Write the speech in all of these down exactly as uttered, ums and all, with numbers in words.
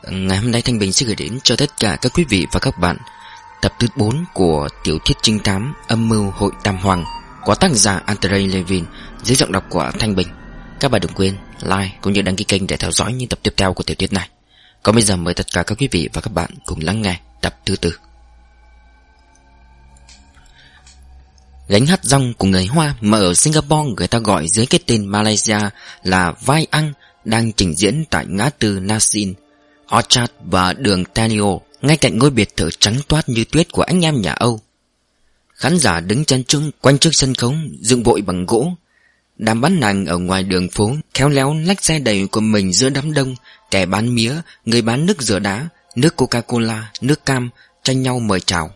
Ngày hôm nay Thanh Bình sẽ gửi đến cho tất cả các quý vị và các bạn tập thứ bốn của tiểu thuyết trinh thám Âm mưu hội Tam Hoàng của tác giả Andrei Levin dưới giọng đọc của Thanh Bình. Các bạn đừng quên like cũng như đăng ký kênh để theo dõi những tập tiếp theo của tiểu thuyết này. Còn bây giờ mời tất cả các quý vị và các bạn cùng lắng nghe tập thứ tư. Gánh hát rong của người Hoa mà ở Singapore người ta gọi dưới cái tên Malaysia là Vai Ăn đang trình diễn tại ngã tư Nasin, Orchard và đường Tanio, ngay cạnh ngôi biệt thự trắng toát như tuyết của anh em nhà Âu. Khán giả đứng chân trưng quanh trước sân khấu dựng vội bằng gỗ. Đám bán hàng ở ngoài đường phố khéo léo lách xe đầy của mình giữa đám đông. Kẻ bán mía, người bán nước rửa đá, nước Coca-Cola, nước cam tranh nhau mời chào.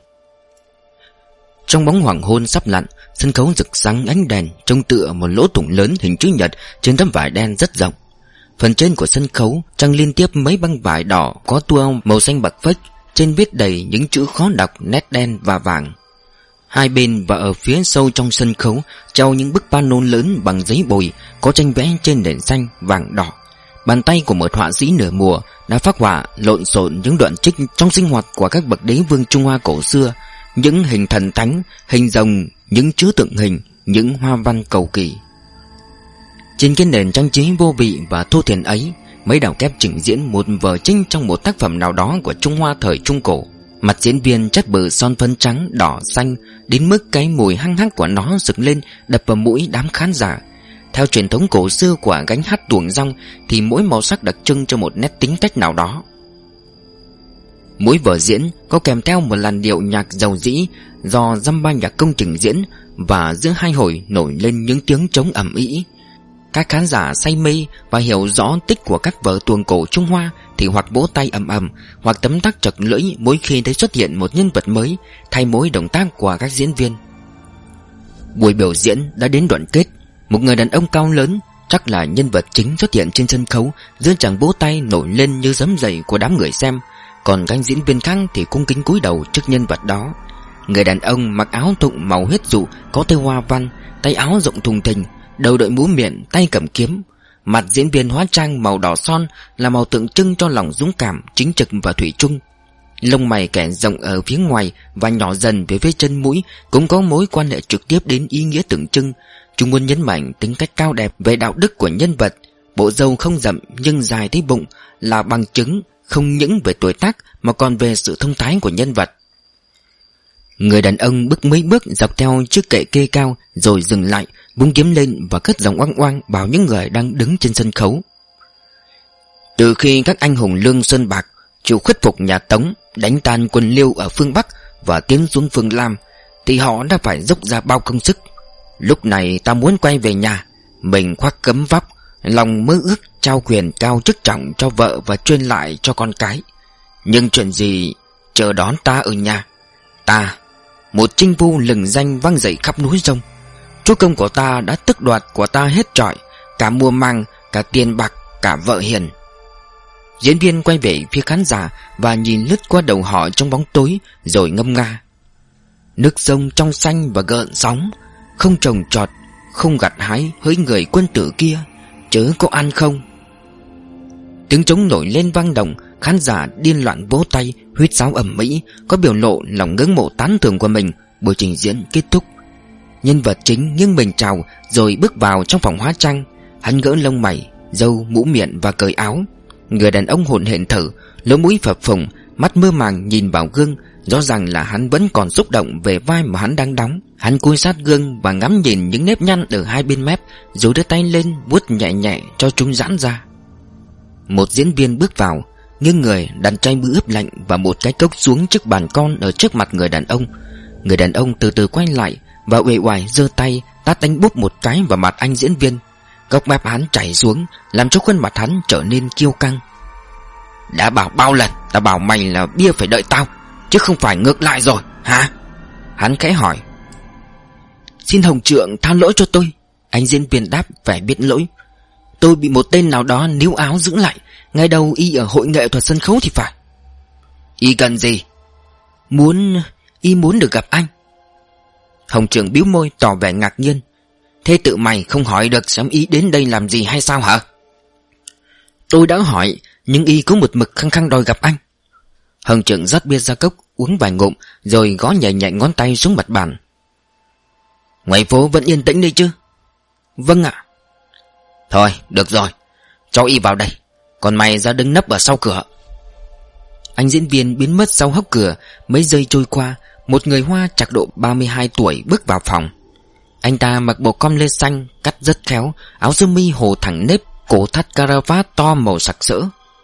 Trong bóng hoàng hôn sắp lặn, sân khấu rực sáng ánh đèn trông tựa một lỗ thủng lớn hình chữ nhật trên tấm vải đen rất rộng. Phần trên của sân khấu trăng liên tiếp mấy băng vải đỏ có tua màu xanh bạc phách, trên viết đầy những chữ khó đọc nét đen và vàng. Hai bên và ở phía sâu trong sân khấu treo những bức pano lớn bằng giấy bồi có tranh vẽ trên nền xanh vàng đỏ. Bàn tay của một họa sĩ nửa mùa đã phác họa lộn xộn những đoạn trích trong sinh hoạt của các bậc đế vương Trung Hoa cổ xưa, những hình thần thánh, hình rồng, những chữ tượng hình, những hoa văn cầu kỳ. Trên cái nền trang trí vô vị và thô thiển ấy, mấy đạo kép trình diễn một vở trinh trong một tác phẩm nào đó của Trung Hoa thời Trung Cổ. Mặt diễn viên chất bừ son phấn trắng, đỏ, xanh, đến mức cái mùi hăng hắc của nó sực lên đập vào mũi đám khán giả. Theo truyền thống cổ xưa của gánh hát tuồng rong thì mỗi màu sắc đặc trưng cho một nét tính cách nào đó. Mỗi vở diễn có kèm theo một làn điệu nhạc dầu dĩ do dăm ba nhạc công trình diễn, và giữa hai hồi nổi lên những tiếng trống ầm ĩ. Các khán giả say mê và hiểu rõ tích của các vở tuồng cổ Trung Hoa thì hoặc vỗ tay ầm ầm, hoặc tấm tắc chật lưỡi mỗi khi thấy xuất hiện một nhân vật mới thay mỗi động tác của các diễn viên. Buổi biểu diễn đã đến đoạn kết. Một người đàn ông cao lớn, chắc là nhân vật chính, xuất hiện trên sân khấu giữa tràng vỗ tay nổi lên như sấm dậy của đám người xem. Còn các diễn viên khác thì cung kính cúi đầu trước nhân vật đó. Người đàn ông mặc áo thụng màu huyết dụ có thêu hoa văn, tay áo rộng thùng thình, đầu đội mũ miệng, tay cầm kiếm. Mặt diễn viên hóa trang màu đỏ son là màu tượng trưng cho lòng dũng cảm, chính trực và thủy chung. Lông mày kẻ rộng ở phía ngoài và nhỏ dần về phía chân mũi cũng có mối quan hệ trực tiếp đến ý nghĩa tượng trưng. Chúng muốn nhấn mạnh tính cách cao đẹp về đạo đức của nhân vật. Bộ râu không rậm nhưng dài tới bụng là bằng chứng không những về tuổi tác mà còn về sự thông thái của nhân vật. Người đàn ông bước mấy bước dọc theo chiếc kệ kê cao rồi dừng lại, vung kiếm lên và cất giọng oang oang bảo những người đang đứng trên sân khấu. Từ khi các anh hùng Lương Sơn Bạc chịu khuất phục nhà Tống, đánh tan quân Liêu ở phương Bắc và tiến xuống phương Lam, thì họ đã phải dốc ra bao công sức. Lúc này ta muốn quay về nhà, mình khoác cấm vóc, lòng mơ ước trao quyền cao chức trọng cho vợ và truyền lại cho con cái. Nhưng chuyện gì chờ đón ta ở nhà? Ta, một chinh phu lừng danh vang dậy khắp núi rông. Chúa công của ta đã tước đoạt của ta hết trọi, cả mua mang, cả tiền bạc, cả vợ hiền. Diễn viên quay về phía khán giả và nhìn lướt qua đầu họ trong bóng tối rồi ngâm nga. Nước sông trong xanh và gợn sóng, không trồng trọt, không gặt hái hỡi người quân tử kia, chớ có ăn không. Tiếng trống nổi lên vang động, khán giả điên loạn vỗ tay, huýt sáo ầm ĩ, có biểu lộ lòng ngưỡng mộ tán thưởng của mình. Buổi trình diễn kết thúc. Nhân vật chính nghiêng mình chào rồi bước vào trong phòng hóa trang. Hắn gỡ lông mày, râu, mũ miệng và cởi áo. Người đàn ông hổn hển thở, lỗ mũi phập phồng, mắt mơ màng nhìn vào gương. Rõ ràng là hắn vẫn còn xúc động về vai mà hắn đang đóng. Hắn cúi sát gương và ngắm nhìn những nếp nhăn ở hai bên mép, rồi đưa tay lên vuốt nhẹ nhẹ cho chúng giãn ra. Một diễn viên bước vào, nghiêng người đặt chai bữa ướp lạnh và một cái cốc xuống chiếc bàn con ở trước mặt người đàn ông. Người đàn ông từ từ quay lại và uể oải giơ tay tát đánh búp một cái vào mặt anh diễn viên. Cốc mép hắn chảy xuống, làm cho khuôn mặt hắn trở nên kiêu căng. Đã bảo bao lần, ta bảo mày là bia phải đợi tao, chứ không phải ngược lại rồi, hả? Hắn khẽ hỏi. Xin hồng trượng tha lỗi cho tôi. Anh diễn viên đáp vẻ biết lỗi. Tôi bị một tên nào đó níu áo giữ lại, ngay đầu y ở hội nghệ thuật sân khấu thì phải. Y cần gì? Muốn... y muốn được gặp anh. Hồng trượng bĩu môi tỏ vẻ ngạc nhiên. Thế tự mày không hỏi được xem y đến đây làm gì hay sao hả? Tôi đã hỏi, nhưng y cũng một mực khăng khăng đòi gặp anh. Hồng Trượng rót bia ra cốc, uống vài ngụm, rồi gõ nhẹ nhẹ ngón tay xuống mặt bàn. Ngoài phố vẫn yên tĩnh đi chứ? Vâng ạ. Thôi được rồi, cho y vào đây, còn mày ra đứng nấp ở sau cửa. Anh diễn viên biến mất sau hốc cửa. Mấy giây trôi qua, một người Hoa trạc độ ba mươi hai tuổi bước vào phòng. Anh ta mặc bộ com lê xanh cắt rất khéo, áo sơ mi hồ thẳng nếp, cổ thắt caravat to màu sặc sỡ.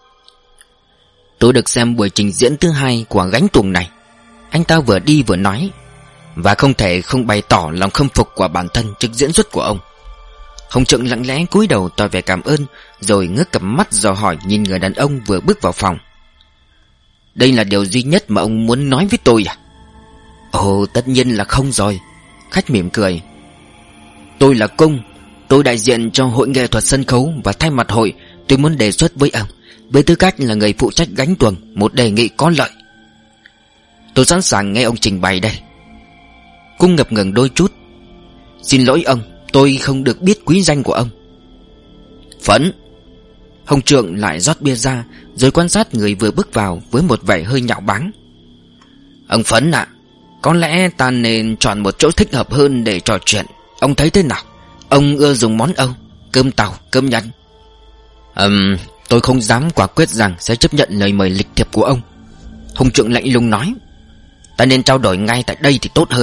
Tôi được xem buổi trình diễn thứ hai của gánh tuồng này, anh ta vừa đi vừa nói, và không thể không bày tỏ lòng khâm phục của bản thân trước diễn xuất của ông. Hồng Trượng lặng lẽ cúi đầu tỏ vẻ cảm ơn, rồi ngước cặp mắt dò hỏi nhìn người đàn ông vừa bước vào phòng. Đây là điều duy nhất mà ông muốn nói với tôi à? Ồ, tất nhiên là không rồi. Khách mỉm cười. Tôi là Cung, tôi đại diện cho hội nghệ thuật sân khấu, và thay mặt hội tôi muốn đề xuất với ông, với tư cách là người phụ trách gánh tuồng, một đề nghị có lợi. Tôi sẵn sàng nghe ông trình bày đây. Cung ngập ngừng đôi chút. Xin lỗi ông, tôi không được biết quý danh của ông. Phấn. Hồng Trượng lại rót bia ra, rồi quan sát người vừa bước vào với một vẻ hơi nhạo báng. Ông Phấn ạ, à, có lẽ ta nên chọn một chỗ thích hợp hơn để trò chuyện. Ông thấy thế nào? Ông ưa dùng món Âu, cơm tàu, cơm nhắn? Ừm, tôi không dám quả quyết rằng sẽ chấp nhận lời mời lịch thiệp của ông. Hồng Trượng lạnh lùng nói. Ta nên trao đổi ngay tại đây thì tốt hơn.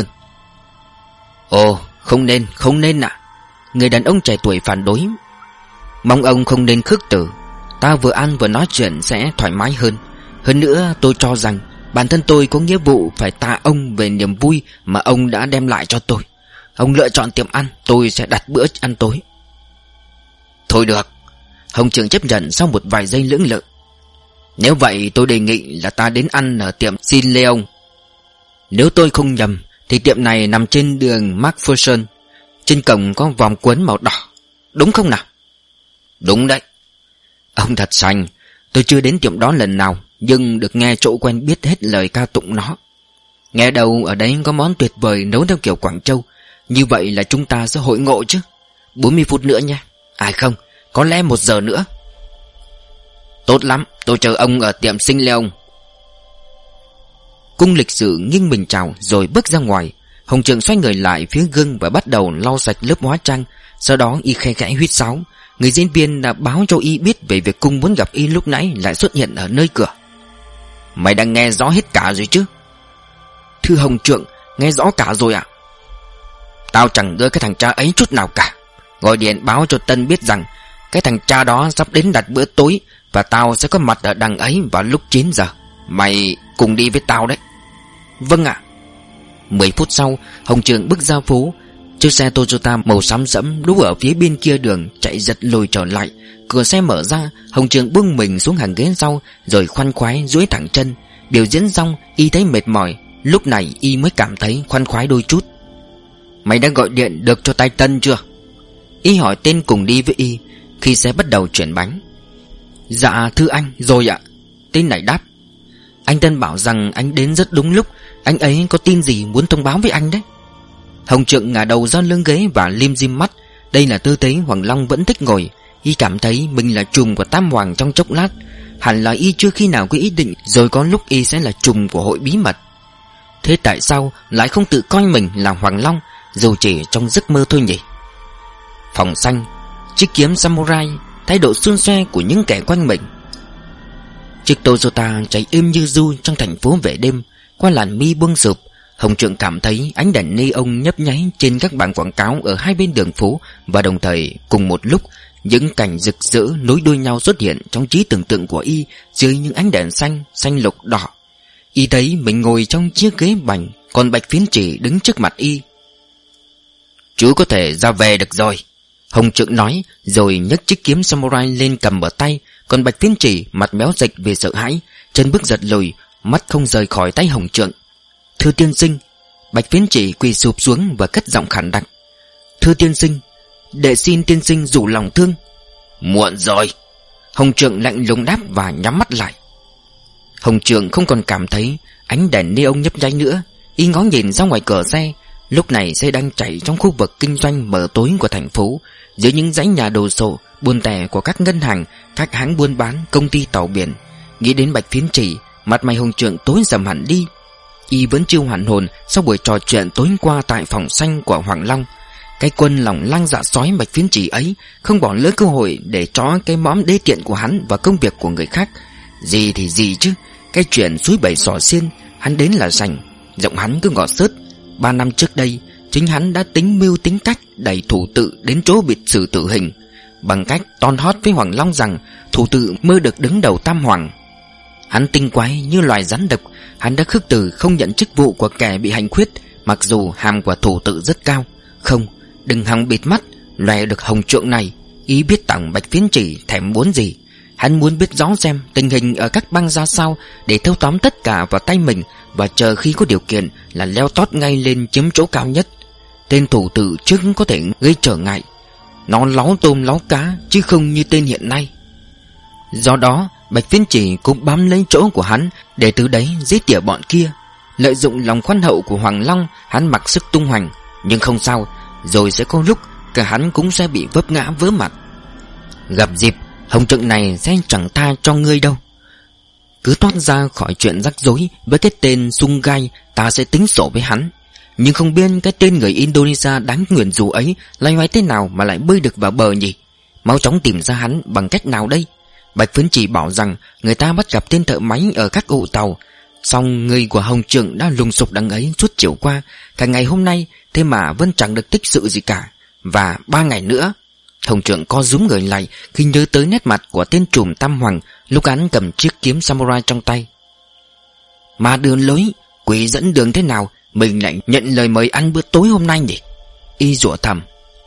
Ồ, không nên, không nên ạ. À. Người đàn ông trẻ tuổi phản đối. Mong ông không nên khước từ. Ta vừa ăn vừa nói chuyện sẽ thoải mái hơn. Hơn nữa tôi cho rằng bản thân tôi có nghĩa vụ phải tạ ông về niềm vui mà ông đã đem lại cho tôi. Ông lựa chọn tiệm ăn, tôi sẽ đặt bữa ăn tối. Thôi được. Hồng Trượng chấp nhận sau một vài giây lưỡng lự. Nếu vậy tôi đề nghị là ta đến ăn ở tiệm Sin Leon. Nếu tôi không nhầm thì tiệm này nằm trên đường Macpherson. Trên cổng có vòng quấn màu đỏ, đúng không nào? Đúng đấy. Ông thật sành. Tôi chưa đến tiệm đó lần nào, nhưng được nghe chỗ quen biết hết lời ca tụng nó. Nghe đầu ở đấy có món tuyệt vời nấu theo kiểu Quảng Châu. Như vậy là chúng ta sẽ hội ngộ chứ. Bốn mươi phút nữa nha. À không, có lẽ một giờ nữa. Tốt lắm, tôi chờ ông ở tiệm Sinh Leon. Cung lịch sự nghiêng mình chào rồi bước ra ngoài. Hồng Trượng xoay người lại phía gương và bắt đầu lau sạch lớp hóa trang. Sau đó y khe khẽ huýt sáo. Người diễn viên đã báo cho y biết về việc Cung muốn gặp y lúc nãy lại xuất hiện ở nơi cửa. Mày đã nghe rõ hết cả rồi chứ? Thưa Hồng Trượng, nghe rõ cả rồi ạ. Tao chẳng đưa cái thằng cha ấy chút nào cả. Gọi điện báo cho Tân biết rằng cái thằng cha đó sắp đến đặt bữa tối, và tao sẽ có mặt ở đằng ấy vào lúc chín giờ. Mày cùng đi với tao đấy. Vâng ạ. Mười phút sau, Hồng Trượng bước ra phố. Chiếc xe Toyota màu xám sẫm đỗ ở phía bên kia đường chạy giật lùi trở lại. Cửa xe mở ra, Hồng Trượng buông mình xuống hàng ghế sau, rồi khoăn khoái duỗi thẳng chân. Biểu diễn xong, y thấy mệt mỏi. Lúc này y mới cảm thấy khoăn khoái đôi chút. Mày đã gọi điện được cho tay Tân chưa? Y hỏi tên cùng đi với y khi xe bắt đầu chuyển bánh. Dạ thưa anh, rồi ạ. Tên này đáp. Anh Tân bảo rằng anh đến rất đúng lúc. Anh ấy có tin gì muốn thông báo với anh đấy. Hồng Trượng ngả đầu ra lưng ghế và lim dim mắt. Đây là tư thế Hoàng Long vẫn thích ngồi. Y cảm thấy mình là trùm của Tam Hoàng trong chốc lát. Hẳn là y chưa khi nào có ý định rồi có lúc y sẽ là trùm của hội bí mật. Thế tại sao lại không tự coi mình là Hoàng Long, dù chỉ trong giấc mơ thôi nhỉ? Phòng xanh, chiếc kiếm samurai, thái độ xuân xoe của những kẻ quanh mình. Chiếc Toyota chạy êm như du trong thành phố về đêm. Qua làn mi buông sụp, Hồng Trượng cảm thấy ánh đèn neon nhấp nháy trên các bảng quảng cáo ở hai bên đường phố. Và đồng thời cùng một lúc, những cảnh rực rỡ nối đuôi nhau xuất hiện trong trí tưởng tượng của y dưới những ánh đèn xanh, xanh lục đỏ. Y thấy mình ngồi trong chiếc ghế bành, còn Bạch Phiến Chỉ đứng trước mặt y. Chú có thể ra về được rồi, Hồng Trượng nói, rồi nhấc chiếc kiếm samurai lên cầm ở tay. Còn Bạch Phiến Chỉ mặt méo dịch vì sợ hãi, chân bước giật lùi, mắt không rời khỏi tay Hồng Trượng. Thưa tiên sinh. Bạch Phiến Chỉ quỳ sụp xuống và cất giọng khàn đặc. Thưa tiên sinh, đệ xin tiên sinh rủ lòng thương. Muộn rồi, Hồng Trượng lạnh lùng đáp và nhắm mắt lại. Hồng Trượng không còn cảm thấy ánh đèn neon nhấp nháy nữa. Y ngó nhìn ra ngoài cửa xe. Lúc này xe đang chạy trong khu vực kinh doanh mờ tối của thành phố, dưới những dãy nhà đồ sộ, buôn tẻ của các ngân hàng, các hãng buôn bán, công ty tàu biển. Nghĩ đến Bạch Phiến Chỉ, mặt mày Hồng Trượng tối sầm hẳn đi. Y vẫn chưa hoàn hồn sau buổi trò chuyện tối qua tại phòng xanh của Hoàng Long. Cái quân lòng lang dạ sói Bạch Phiến Chỉ ấy không bỏ lỡ cơ hội để chó cái móm đê tiện của hắn và công việc của người khác. Gì thì gì chứ, cái chuyện suối bảy sỏ xiên hắn đến là sành, giọng hắn cứ ngọt xớt. Ba năm trước đây, chính hắn đã tính mưu tính cách đẩy thủ tự đến chỗ bị xử tử hình, bằng cách ton hót với Hoàng Long rằng thủ tự mơ được đứng đầu tam hoàng. Hắn tinh quái như loài rắn độc. Hắn đã khước từ không nhận chức vụ của kẻ bị hành khuyết, mặc dù hàm của thủ tự rất cao. Không, đừng hòng bịt mắt lòe được Hồng Trượng này. Ý biết tặng Bạch Phiến Chỉ thèm muốn gì. Hắn muốn biết rõ xem tình hình ở các bang ra sao, để thâu tóm tất cả vào tay mình, và chờ khi có điều kiện là leo tót ngay lên chiếm chỗ cao nhất. Tên thủ tự trước có thể gây trở ngại. Nó láu tôm láu cá, chứ không như tên hiện nay. Do đó Bạch Phiến Chỉ cũng bám lấy chỗ của hắn, để từ đấy giết tỉa bọn kia. Lợi dụng lòng khoan hậu của Hoàng Long, hắn mặc sức tung hoành. Nhưng không sao, rồi sẽ có lúc cả hắn cũng sẽ bị vấp ngã vỡ mặt. Gặp dịp, Hồng Trượng này sẽ chẳng tha cho ngươi đâu. Cứ thoát ra khỏi chuyện rắc rối với cái tên Sung Gai, ta sẽ tính sổ với hắn. Nhưng không biết cái tên người Indonesia đáng nguyền rủa ấy loay hoay thế nào mà lại bơi được vào bờ nhỉ? Mau chóng tìm ra hắn bằng cách nào đây? Bạch Phiến Chỉ bảo rằng người ta bắt gặp tên thợ máy ở các ụ tàu. Song người của Hồng Trượng đã lùng sục đằng ấy suốt chiều qua, cả ngày hôm nay, thế mà vẫn chẳng được tích sự gì cả. Và ba ngày nữa. Hồng Trượng co rúm người lại khi nhớ tới nét mặt của tên trùm Tam Hoàng lúc hắn cầm chiếc kiếm samurai trong tay. Mà đường lối, quỷ dẫn đường thế nào mình lại nhận lời mời ăn bữa tối hôm nay nhỉ? Y rủa thầm.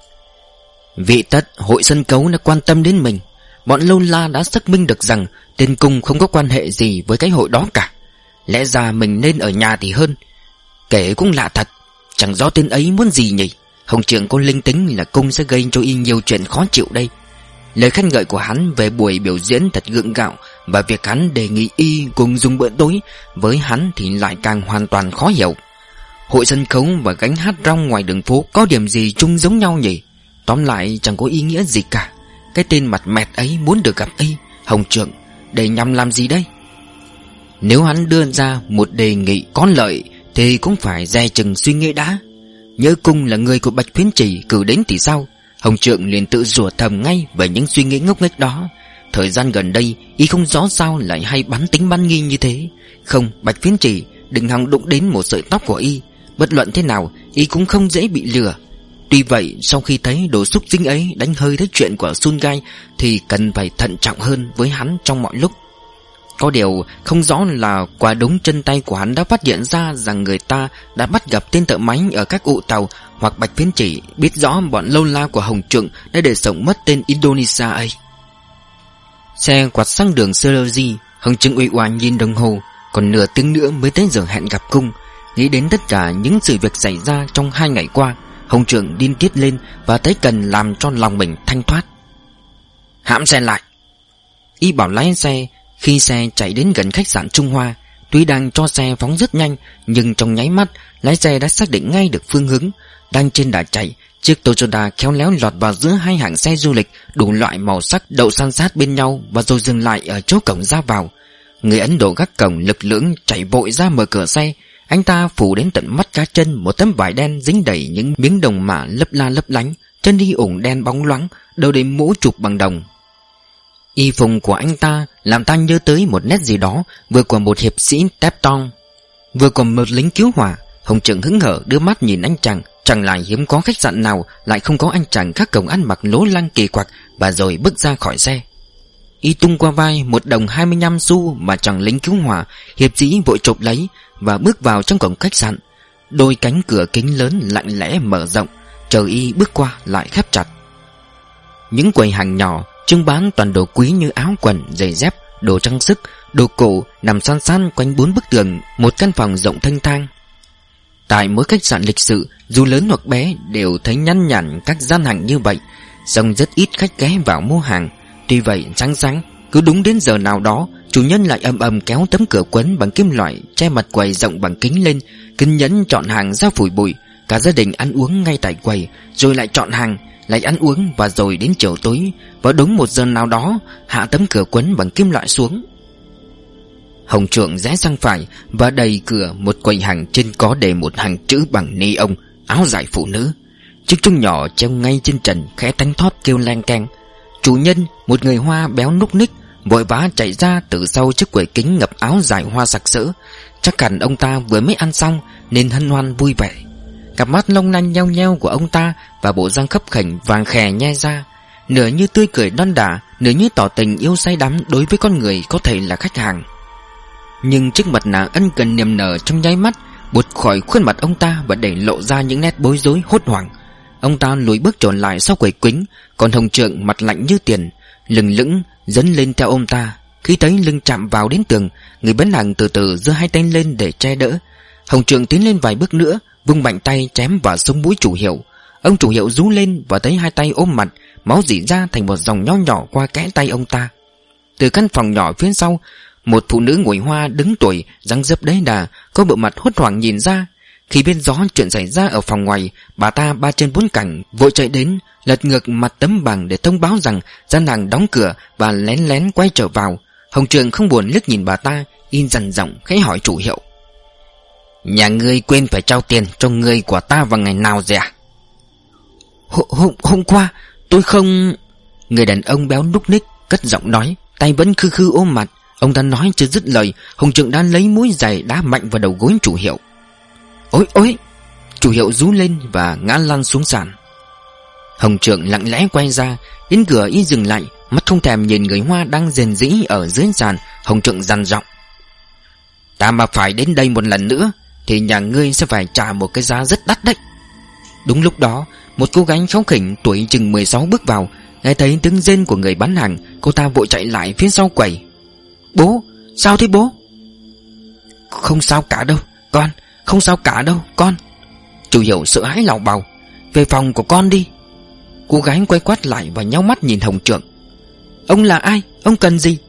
Vị tất hội sân cấu đã quan tâm đến mình. Bọn Lâu La đã xác minh được rằng tên Cung không có quan hệ gì với cái hội đó cả. Lẽ ra mình nên ở nhà thì hơn. Kể cũng lạ thật, chẳng rõ tên ấy muốn gì nhỉ. Hồng Trượng có linh tính là Cung sẽ gây cho y nhiều chuyện khó chịu đây. Lời khen ngợi của hắn về buổi biểu diễn thật gượng gạo, và việc hắn đề nghị y cùng dùng bữa tối với hắn thì lại càng hoàn toàn khó hiểu. Hội sân khấu và gánh hát rong ngoài đường phố có điểm gì chung giống nhau nhỉ? Tóm lại chẳng có ý nghĩa gì cả. Cái tên mặt mẹt ấy muốn được gặp y, Hồng Trượng, để nhằm làm gì đây? Nếu hắn đưa ra một đề nghị có lợi thì cũng phải dè chừng suy nghĩ đã. Nhớ Cung là người của Bạch Phiến Chỉ cử đến thì sao? Hồng Trượng liền tự rủa thầm ngay về những suy nghĩ ngốc nghếch đó. Thời gian gần đây y không rõ sao lại hay bắn tính bắn nghi như thế. Không, Bạch Phiến Chỉ đừng hòng đụng đến một sợi tóc của y. Bất luận thế nào y cũng không dễ bị lừa. Tuy vậy sau khi thấy đồ xúc sinh ấy đánh hơi tới chuyện của Sun Gai thì cần phải thận trọng hơn với hắn trong mọi lúc. Có điều không rõ là quả đúng chân tay của hắn đã phát hiện ra rằng người ta đã bắt gặp tên thợ máy ở các ụ tàu, hoặc Bạch Phiến Chỉ biết rõ bọn Lâu La của Hồng Trượng đã để sống mất tên Indonesia ấy. Xe quạt sang đường Seroji. Hồng Trượng uể oải nhìn đồng hồ, còn nửa tiếng nữa mới tới giờ hẹn gặp Cung. Nghĩ đến tất cả những sự việc xảy ra trong hai ngày qua, Hồng Trượng điên tiết lên và thấy cần làm cho lòng mình thanh thoát. Hãm xe lại, y bảo lái xe. Khi xe chạy đến gần khách sạn Trung Hoa, tuy đang cho xe phóng rất nhanh, nhưng trong nháy mắt lái xe đã xác định ngay được phương hướng. Đang trên đà chạy, chiếc Toyota khéo léo lọt vào giữa hai hàng xe du lịch đủ loại màu sắc đậu san sát bên nhau, và rồi dừng lại ở chỗ cổng ra vào. Người Ấn Độ gác cổng lực lưỡng chạy vội ra mở cửa xe. Anh ta phủ đến tận mắt cá chân một tấm vải đen dính đầy những miếng đồng mạ lấp la lấp lánh, chân đi ủng đen bóng loáng, đầu đầy mũ chụp bằng đồng. Y phục của anh ta làm ta nhớ tới một nét gì đó, vừa của một hiệp sĩ Tepton, vừa của một lính cứu hỏa. Hồng Trượng hứng hở đưa mắt nhìn anh chàng. Chẳng lại hiếm có khách sạn nào lại không có anh chàng các cổng ăn mặc lố lăng kỳ quặc, và rồi bước ra khỏi xe. Y tung qua vai một đồng hai mươi lăm xu mà chàng lính cứu hỏa hiệp sĩ vội chộp lấy và bước vào trong cổng khách sạn. Đôi cánh cửa kính lớn lặng lẽ mở rộng, chờ y bước qua lại khép chặt. Những quầy hàng nhỏ trưng bán toàn đồ quý như áo quần, giày dép, đồ trang sức, đồ cổ nằm san san quanh bốn bức tường một căn phòng rộng thênh thang. Tại mỗi khách sạn lịch sự, dù lớn hoặc bé, đều thấy nhăn nhản các gian hàng như vậy, song rất ít khách ghé vào mua hàng. Tuy vậy sáng sáng, cứ đúng đến giờ nào đó, chủ nhân lại ầm ầm kéo tấm cửa quấn bằng kim loại che mặt quầy rộng bằng kính lên, kiên nhẫn chọn hàng ra phủi bụi. Cả gia đình ăn uống ngay tại quầy, rồi lại chọn hàng, lại ăn uống, và rồi đến chiều tối, vào đúng một giờ nào đó, hạ tấm cửa quấn bằng kim loại xuống. Hồng Trượng rẽ sang phải và đẩy cửa một quầy hàng, trên có để một hàng chữ bằng ni ông, áo dài phụ nữ. Chiếc chuông nhỏ treo ngay trên trần khẽ thánh thót kêu leng keng. Chủ nhân, một người Hoa béo núc ních, vội vã chạy ra từ sau chiếc quầy kính ngập áo dài hoa sặc sỡ. Chắc hẳn ông ta vừa mới ăn xong nên hân hoan vui vẻ. Cặp mắt long lanh nheo nheo của ông ta và bộ răng khấp khểnh vàng khè nhe ra, nửa như tươi cười đon đả, nửa như tỏ tình yêu say đắm đối với con người có thể là khách hàng. Nhưng chiếc mặt nạ ân cần niềm nở trong nháy mắt buột khỏi khuôn mặt ông ta và để lộ ra những nét bối rối hốt hoảng. Ông ta lùi bước tròn lại sau quầy kính, còn Hồng Trượng mặt lạnh như tiền, lừng lững dấn lên theo ông ta. Khi thấy lưng chạm vào đến tường, người bán hàng từ từ giơ hai tay lên để che đỡ. Hồng Trượng tiến lên vài bước nữa, vung mạnh tay chém vào sống mũi chủ hiệu. Ông chủ hiệu rú lên và thấy hai tay ôm mặt, máu rỉ ra thành một dòng nho nhỏ qua kẽ tay ông ta. Từ căn phòng nhỏ phía sau, một phụ nữ ngồi Hoa đứng tuổi, dáng dấp đẫy đà, có bộ mặt hốt hoảng nhìn ra. Khi biết rõ chuyện xảy ra ở phòng ngoài, bà ta ba chân bốn cẳng vội chạy đến, lật ngược mặt tấm bảng để thông báo rằng gian hàng đóng cửa và lén lén quay trở vào. Hồng Trượng không buồn liếc nhìn bà ta, in dằn giọng khẽ hỏi chủ hiệu: "Nhà ngươi quên phải trao tiền cho người của ta vào ngày nào rồi à?" Hôm, hôm qua tôi không... Người đàn ông béo núc ních cất giọng nói, tay vẫn khư khư ôm mặt. Ông ta nói chưa dứt lời, Hồng Trượng đã lấy mũi giày đá mạnh vào đầu gối chủ hiệu. Ôi ôi! Chủ hiệu rú lên và ngã lăn xuống sàn. Hồng Trượng lặng lẽ quay ra, đến cửa y dừng lại, mắt không thèm nhìn người Hoa đang rền rĩ ở dưới sàn. Hồng Trượng dằn giọng: "Ta mà phải đến đây một lần nữa thì nhà ngươi sẽ phải trả một cái giá rất đắt đấy." Đúng lúc đó, một cô gái kháu khỉnh tuổi chừng mười sáu bước vào. Nghe thấy tiếng rên của người bán hàng, cô ta vội chạy lại phía sau quầy. "Bố, sao thế bố?" "Không sao cả đâu, con, không sao cả đâu, con." Chủ hiệu sợ hãi lảo bào: "Về phòng của con đi." Cô gái quay quát lại và nhíu mắt nhìn Hồng Trượng: "Ông là ai? Ông cần gì?"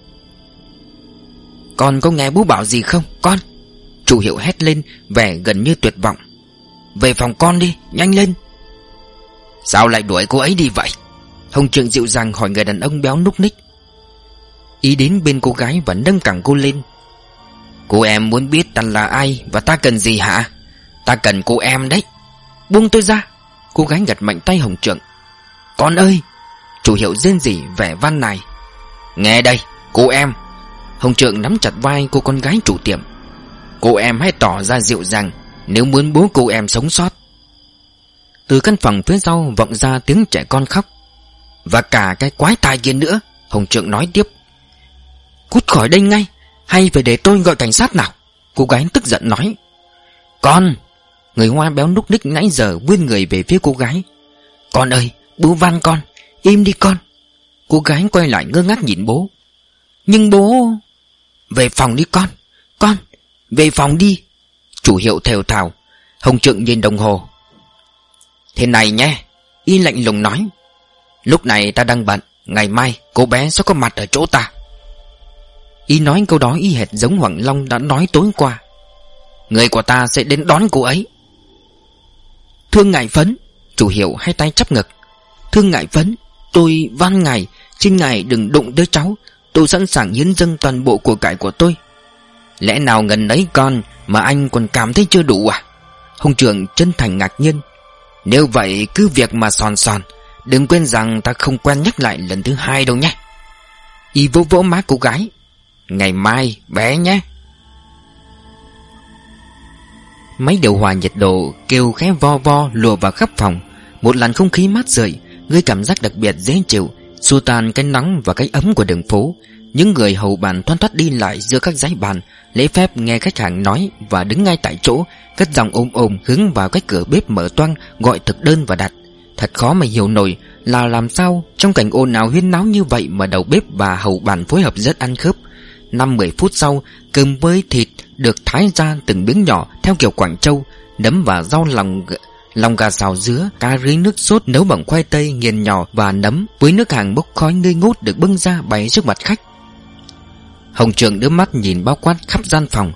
"Con có nghe bố bảo gì không, con?" Chủ hiệu hét lên, vẻ gần như tuyệt vọng. "Về phòng con đi, nhanh lên." "Sao lại đuổi cô ấy đi vậy?" Hồng Trượng dịu dàng hỏi người đàn ông béo núc ních. Ý đến bên cô gái và nâng cẳng cô lên. "Cô em muốn biết ta là ai và ta cần gì hả? Ta cần cô em đấy." "Buông tôi ra!" Cô gái gật mạnh tay Hồng Trượng. "Con ơi!" Chủ hiệu rên rỉ vẻ van nài. "Nghe đây, cô em!" Hồng Trượng nắm chặt vai cô con gái chủ tiệm. "Cô em hãy tỏ ra dịu dàng nếu muốn bố cô em sống sót." Từ căn phòng phía sau vọng ra tiếng trẻ con khóc. "Và cả cái quái tai kia nữa," Hồng Trượng nói tiếp. "Cút khỏi đây ngay, hay phải để tôi gọi cảnh sát nào?" Cô gái tức giận nói. "Con!" Người Hoa béo núc ních nãy giờ vươn người về phía cô gái. "Con ơi, bố van con, im đi con." Cô gái quay lại ngơ ngác nhìn bố. "Nhưng bố..." "Về phòng đi con, con, về phòng đi." Chủ hiệu thều thào. Hồng Trượng nhìn đồng hồ. "Thế này nhé," y lạnh lùng nói, "lúc này ta đang bận, ngày mai cô bé sẽ có mặt ở chỗ ta." Y nói câu đó y hệt giống Hoàng Long đã nói tối qua. "Người của ta sẽ đến đón cô ấy." "Thương ngài Phấn," chủ hiệu hai tay chắp ngực. "Thương ngài Phấn, tôi van ngài, xin ngài đừng đụng tới cháu. Tôi sẵn sàng hiến dâng toàn bộ của cải của tôi." "Lẽ nào ngần ấy con mà anh còn cảm thấy chưa đủ à?" Hồng Trượng chân thành ngạc nhiên. "Nếu vậy cứ việc mà sòn sòn, đừng quên rằng ta không quen nhắc lại lần thứ hai đâu nhé." Y vỗ vỗ má cô gái. "Ngày mai bé nhé." Máy điều hòa nhiệt độ kêu khẽ vo vo lùa vào khắp phòng. Một làn không khí mát rượi, gây cảm giác đặc biệt dễ chịu, xua tan cái nóng và cái ấm của đường phố. Những người hầu bàn thoăn thoắt đi lại giữa các dãy bàn, lễ phép nghe khách hàng nói và đứng ngay tại chỗ, cất giọng ôm ôm hướng vào cái cửa bếp mở toang gọi thực đơn và đặt. Thật khó mà hiểu nổi là làm sao trong cảnh ồn ào huyên náo như vậy mà đầu bếp và hầu bàn phối hợp rất ăn khớp. Năm mười phút sau, cơm với thịt được thái ra từng miếng nhỏ theo kiểu Quảng Châu, nấm và rau lòng lòng gà xào dứa, cá rưới nước sốt nấu bằng khoai tây nghiền nhỏ và nấm với nước hàng bốc khói ngây ngút được bưng ra bày trước mặt khách. Hồng Trượng đưa mắt nhìn bao quát khắp gian phòng.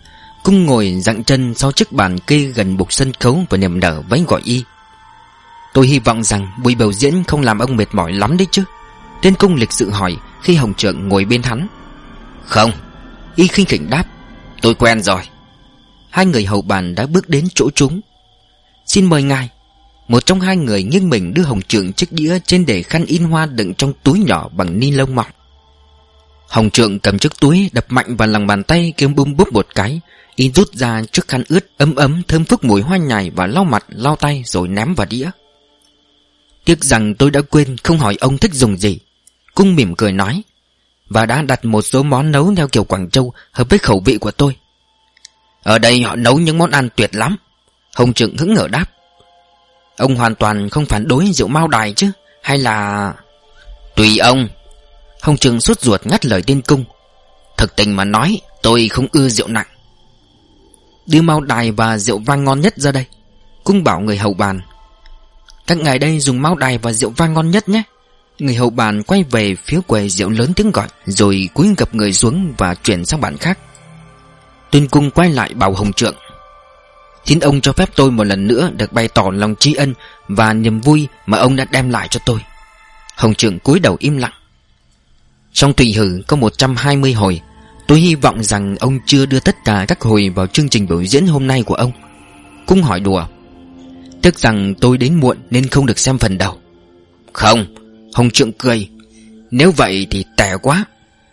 Cung ngồi dặng chân sau chiếc bàn kê gần bục sân khấu và niềm nở váy gọi y. Tôi hy vọng rằng buổi biểu diễn không làm ông mệt mỏi lắm đấy chứ? Tên Cung lịch sự hỏi khi Hồng Trượng ngồi bên hắn. Không, y khinh khỉnh đáp. Tôi quen rồi. Hai người hầu bàn đã bước đến chỗ chúng. Xin mời ngài. Một trong hai người nghiêng mình đưa Hồng Trượng chiếc đĩa trên để khăn in hoa đựng trong túi nhỏ bằng ni lông mỏng. Hồng Trượng cầm chiếc túi đập mạnh vào lòng bàn tay kêu bum búp một cái. Y rút ra chiếc khăn ướt ấm ấm thơm phức mùi hoa nhài và lau mặt lau tay rồi ném vào đĩa. Tiếc rằng tôi đã quên không hỏi ông thích dùng gì. Cung mỉm cười nói. Và đã đặt một số món nấu theo kiểu Quảng Châu hợp với khẩu vị của tôi. Ở đây họ nấu những món ăn tuyệt lắm. Hồng Trượng hững hờ đáp. Ông hoàn toàn không phản đối rượu Mao Đài chứ? Hay là... Tùy ông. Hồng Trượng sốt ruột ngắt lời tên Cung. Thực tình mà nói, tôi không ưa rượu nặng. Đưa Mao Đài và rượu vang ngon nhất ra đây. Cung bảo người hầu bàn. Các ngài đây dùng Mao Đài và rượu vang ngon nhất nhé. Người hầu bàn quay về phía quầy rượu lớn tiếng gọi, rồi cúi gập người xuống và chuyển sang bàn khác. Tuyên Cung quay lại bảo Hồng Trượng. Xin ông cho phép tôi một lần nữa được bày tỏ lòng tri ân và niềm vui mà ông đã đem lại cho tôi. Hồng Trượng cúi đầu im lặng. Trong tùy hử có một trăm hai mươi hồi. Tôi hy vọng rằng ông chưa đưa tất cả các hồi vào chương trình biểu diễn hôm nay của ông. Cung hỏi đùa. Tiếc rằng tôi đến muộn nên không được xem phần đầu. Không. Hồng Trượng cười. Nếu vậy thì tệ quá.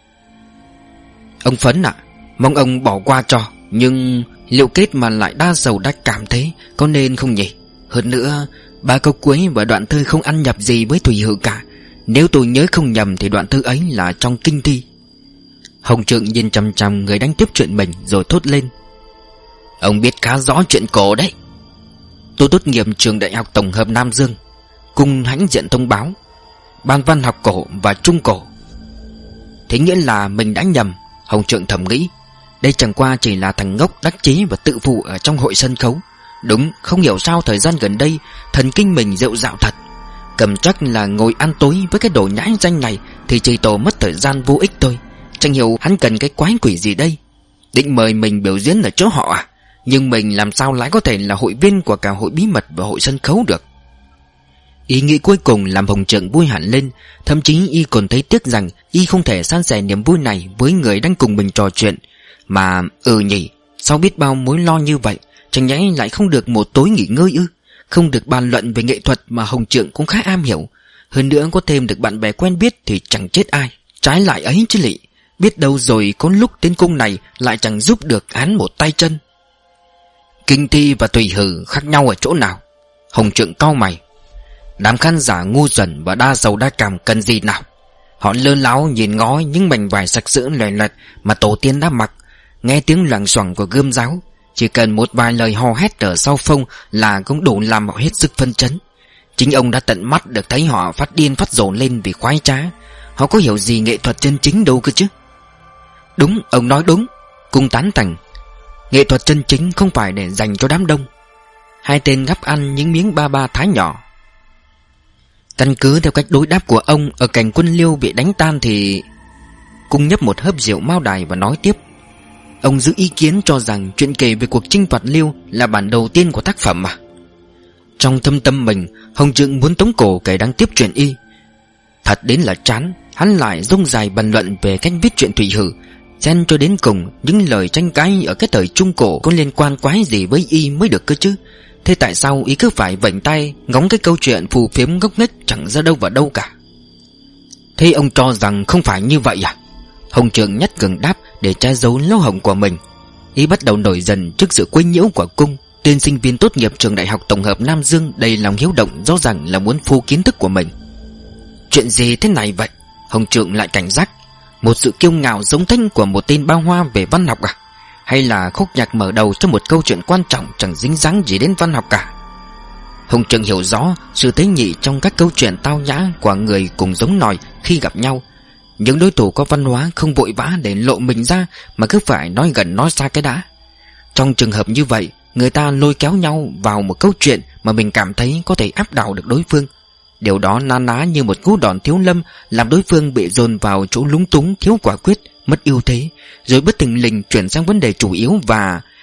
Ông Phấn ạ, mong ông bỏ qua cho. Nhưng liệu kết mà lại đa sầu đa cảm thế, có nên không nhỉ? Hơn nữa, ba câu cuối và đoạn thơ không ăn nhập gì với Thủy Hử cả. Nếu tôi nhớ không nhầm thì đoạn thơ ấy là trong kinh thi. Hồng Trượng nhìn chằm chằm người đang tiếp chuyện mình rồi thốt lên. Ông biết khá rõ chuyện cổ đấy. Tôi tốt nghiệp trường Đại học Tổng hợp Nam Dương. Cung hãnh diện thông báo. Ban văn học cổ và trung cổ. Thế nghĩa là mình đã nhầm. Hồng Trượng thầm nghĩ. Đây chẳng qua chỉ là thằng ngốc đắc chí và tự phụ ở trong hội sân khấu. Đúng, không hiểu sao thời gian gần đây thần kinh mình rệu rạo thật. Cầm chắc là ngồi ăn tối với cái đồ nhãi danh này thì chỉ tổ mất thời gian vô ích thôi. Chẳng hiểu hắn cần cái quái quỷ gì đây. Định mời mình biểu diễn ở chỗ họ à? Nhưng mình làm sao lại có thể là hội viên của cả hội bí mật và hội sân khấu được? Ý nghĩ cuối cùng làm Hồng Trượng vui hẳn lên. Thậm chí y còn thấy tiếc rằng y không thể san sẻ niềm vui này với người đang cùng mình trò chuyện. Mà ừ nhỉ, sau biết bao mối lo như vậy, chẳng nhẽ lại không được một tối nghỉ ngơi ư? Không được bàn luận về nghệ thuật mà Hồng Trượng cũng khá am hiểu. Hơn nữa có thêm được bạn bè quen biết thì chẳng chết ai. Trái lại ấy chứ lị. Biết đâu rồi có lúc tên Cung này lại chẳng giúp được hắn một tay chân. Kinh thi và Thủy Hử khác nhau ở chỗ nào? Hồng Trượng cau mày. Đám khán giả ngu xuẩn và đa sầu đa cảm cần gì nào? Họ lơ láo nhìn ngó những mảnh vải sặc sỡ lòe loẹt mà tổ tiên đã mặc. Nghe tiếng loảng xoảng của gươm giáo. Chỉ cần một vài lời hò hét ở sau phông là cũng đủ làm họ hết sức phân chấn. Chính ông đã tận mắt được thấy họ phát điên phát rồ lên vì khoái trá. Họ có hiểu gì nghệ thuật chân chính đâu cơ chứ. Đúng, ông nói đúng. Cung tán thành. Nghệ thuật chân chính không phải để dành cho đám đông. Hai tên gắp ăn những miếng ba ba thái nhỏ. Căn cứ theo cách đối đáp của ông, ở cảnh quân Liêu bị đánh tan thì... Cung nhấp một hớp rượu Mao Đài và nói tiếp. Ông giữ ý kiến cho rằng chuyện kể về cuộc chinh phạt Liêu là bản đầu tiên của tác phẩm à? Trong thâm tâm mình, Hồng Trượng muốn tống cổ kẻ đang tiếp chuyện y. Thật đến là chán. Hắn lại rông dài bàn luận về cách viết chuyện Thủy Hử. Xen cho đến cùng những lời tranh cãi ở cái thời Trung Cổ có liên quan quái gì với y mới được cơ chứ. Thế tại sao y cứ phải vảnh tay ngóng cái câu chuyện phù phiếm ngốc nghếch chẳng ra đâu vào đâu cả? Thế ông cho rằng không phải như vậy à? Hồng Trượng nhát gừng đáp để che giấu lỗ hổng của mình. Y bắt đầu nổi dần trước sự quấy nhiễu của Cung. Tên sinh viên tốt nghiệp trường Đại học Tổng hợp Nam Dương đầy lòng hiếu động, rõ ràng là muốn phô kiến thức của mình. Chuyện gì thế này vậy? Hồng Trượng lại cảnh giác. Một sự kiêu ngạo giống thanh của một tên bao hoa về văn học à? Hay là khúc nhạc mở đầu cho một câu chuyện quan trọng chẳng dính dáng gì đến văn học cả? Hồng Trượng hiểu rõ sự tế nhị trong các câu chuyện tao nhã của người cùng giống nòi khi gặp nhau. Những đối thủ có văn hóa không vội vã để lộ mình ra, mà cứ phải nói gần nói xa cái đã. Trong trường hợp như vậy, người ta lôi kéo nhau vào một câu chuyện mà mình cảm thấy có thể áp đảo được đối phương. Điều đó na ná như một cú đòn thiếu lâm, làm đối phương bị dồn vào chỗ lúng túng, thiếu quả quyết, mất ưu thế, rồi bất thình lình chuyển sang vấn đề chủ yếu và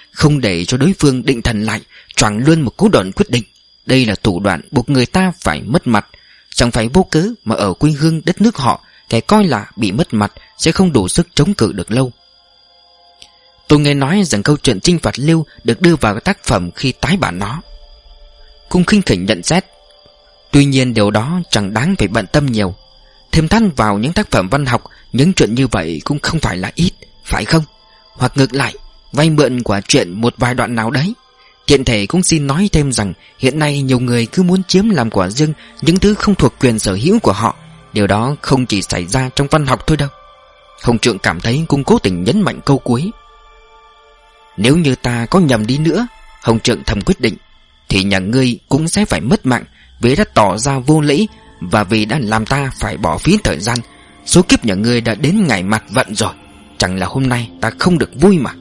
không để cho đối phương định thần lại, choàng luôn một cú đòn quyết định. Đây là thủ đoạn buộc người ta phải mất mặt. Chẳng phải vô cớ mà ở quê hương đất nước họ, kẻ coi là bị mất mặt sẽ không đủ sức chống cự được lâu. Tôi nghe nói rằng câu chuyện chinh phạt Liêu được đưa vào tác phẩm khi tái bản nó. Cung khinh khỉnh nhận xét. Tuy nhiên điều đó chẳng đáng phải bận tâm nhiều. Thêm thắt vào những tác phẩm văn học, những chuyện như vậy cũng không phải là ít, phải không? Hoặc ngược lại, vay mượn quả chuyện một vài đoạn nào đấy. Tiện thể cũng xin nói thêm rằng hiện nay nhiều người cứ muốn chiếm làm của riêng những thứ không thuộc quyền sở hữu của họ. Điều đó không chỉ xảy ra trong văn học thôi đâu. Hồng Trượng cảm thấy cũng cố tình nhấn mạnh câu cuối. Nếu như ta có nhầm đi nữa, Hồng Trượng thầm quyết định, thì nhà ngươi cũng sẽ phải mất mạng vì đã tỏ ra vô lễ và vì đã làm ta phải bỏ phí thời gian. Số kiếp nhà ngươi đã đến ngày mặt vận rồi. Chẳng là hôm nay ta không được vui mà.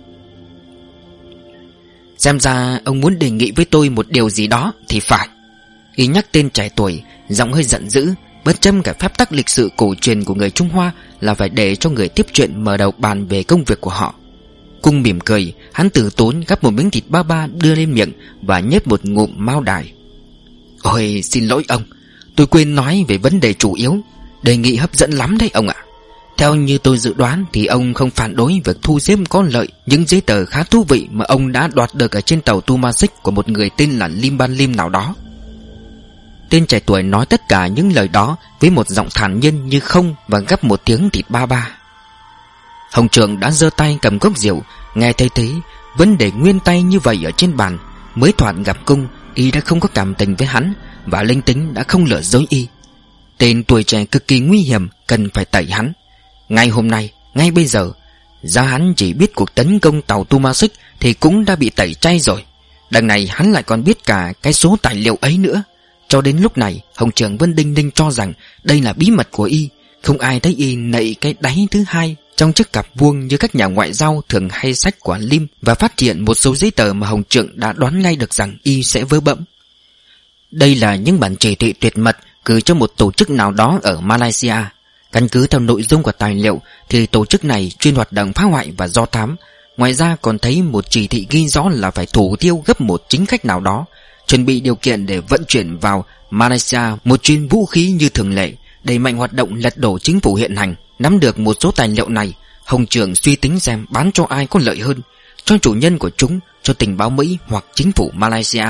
Xem ra ông muốn đề nghị với tôi một điều gì đó thì phải. Y nhắc tên trẻ tuổi, giọng hơi giận dữ, bất chấp cả phép tắc lịch sự cổ truyền của người Trung Hoa là phải để cho người tiếp chuyện mở đầu bàn về công việc của họ. Cung mỉm cười, hắn từ tốn gắp một miếng thịt ba ba đưa lên miệng và nhếch một ngụm mao đài. Ôi xin lỗi ông, tôi quên nói về vấn đề chủ yếu. Đề nghị hấp dẫn lắm đấy ông ạ. Theo như tôi dự đoán thì ông không phản đối việc thu xếp có lợi những giấy tờ khá thú vị mà ông đã đoạt được ở trên tàu Tumasik của một người tên là Lim Ban Lim nào đó. Tên trẻ tuổi nói tất cả những lời đó với một giọng thản nhiên như không và gắp một tiếng thịt ba ba. Hồng Trượng đã giơ tay cầm cốc rượu, nghe thấy thế, vẫn để nguyên tay như vậy ở trên bàn. Mới thoạt gặp Cung, y đã không có cảm tình với hắn và linh tính đã không lừa dối y. Tên tuổi trẻ cực kỳ nguy hiểm, cần phải tẩy hắn. Ngay hôm nay, ngay bây giờ, ra hắn chỉ biết cuộc tấn công tàu Tumasik thì cũng đã bị tẩy chay rồi. Đằng này hắn lại còn biết cả cái số tài liệu ấy nữa. Cho đến lúc này, Hồng Trượng vẫn đinh ninh cho rằng đây là bí mật của y. Không ai thấy y nậy cái đáy thứ hai trong chiếc cặp vuông như các nhà ngoại giao thường hay sách của Lim, và phát hiện một số giấy tờ mà Hồng Trượng đã đoán ngay được rằng y sẽ vỡ bẫm. Đây là những bản chỉ thị tuyệt mật gửi cho một tổ chức nào đó ở Malaysia. Căn cứ theo nội dung của tài liệu thì tổ chức này chuyên hoạt động phá hoại và do thám. Ngoài ra còn thấy một chỉ thị ghi rõ là phải thủ tiêu gấp một chính khách nào đó, chuẩn bị điều kiện để vận chuyển vào Malaysia một chuyên vũ khí như thường lệ, đẩy mạnh hoạt động lật đổ chính phủ hiện hành. Nắm được một số tài liệu này, Hồng Trượng suy tính xem bán cho ai có lợi hơn, cho chủ nhân của chúng, cho tình báo Mỹ hoặc chính phủ Malaysia.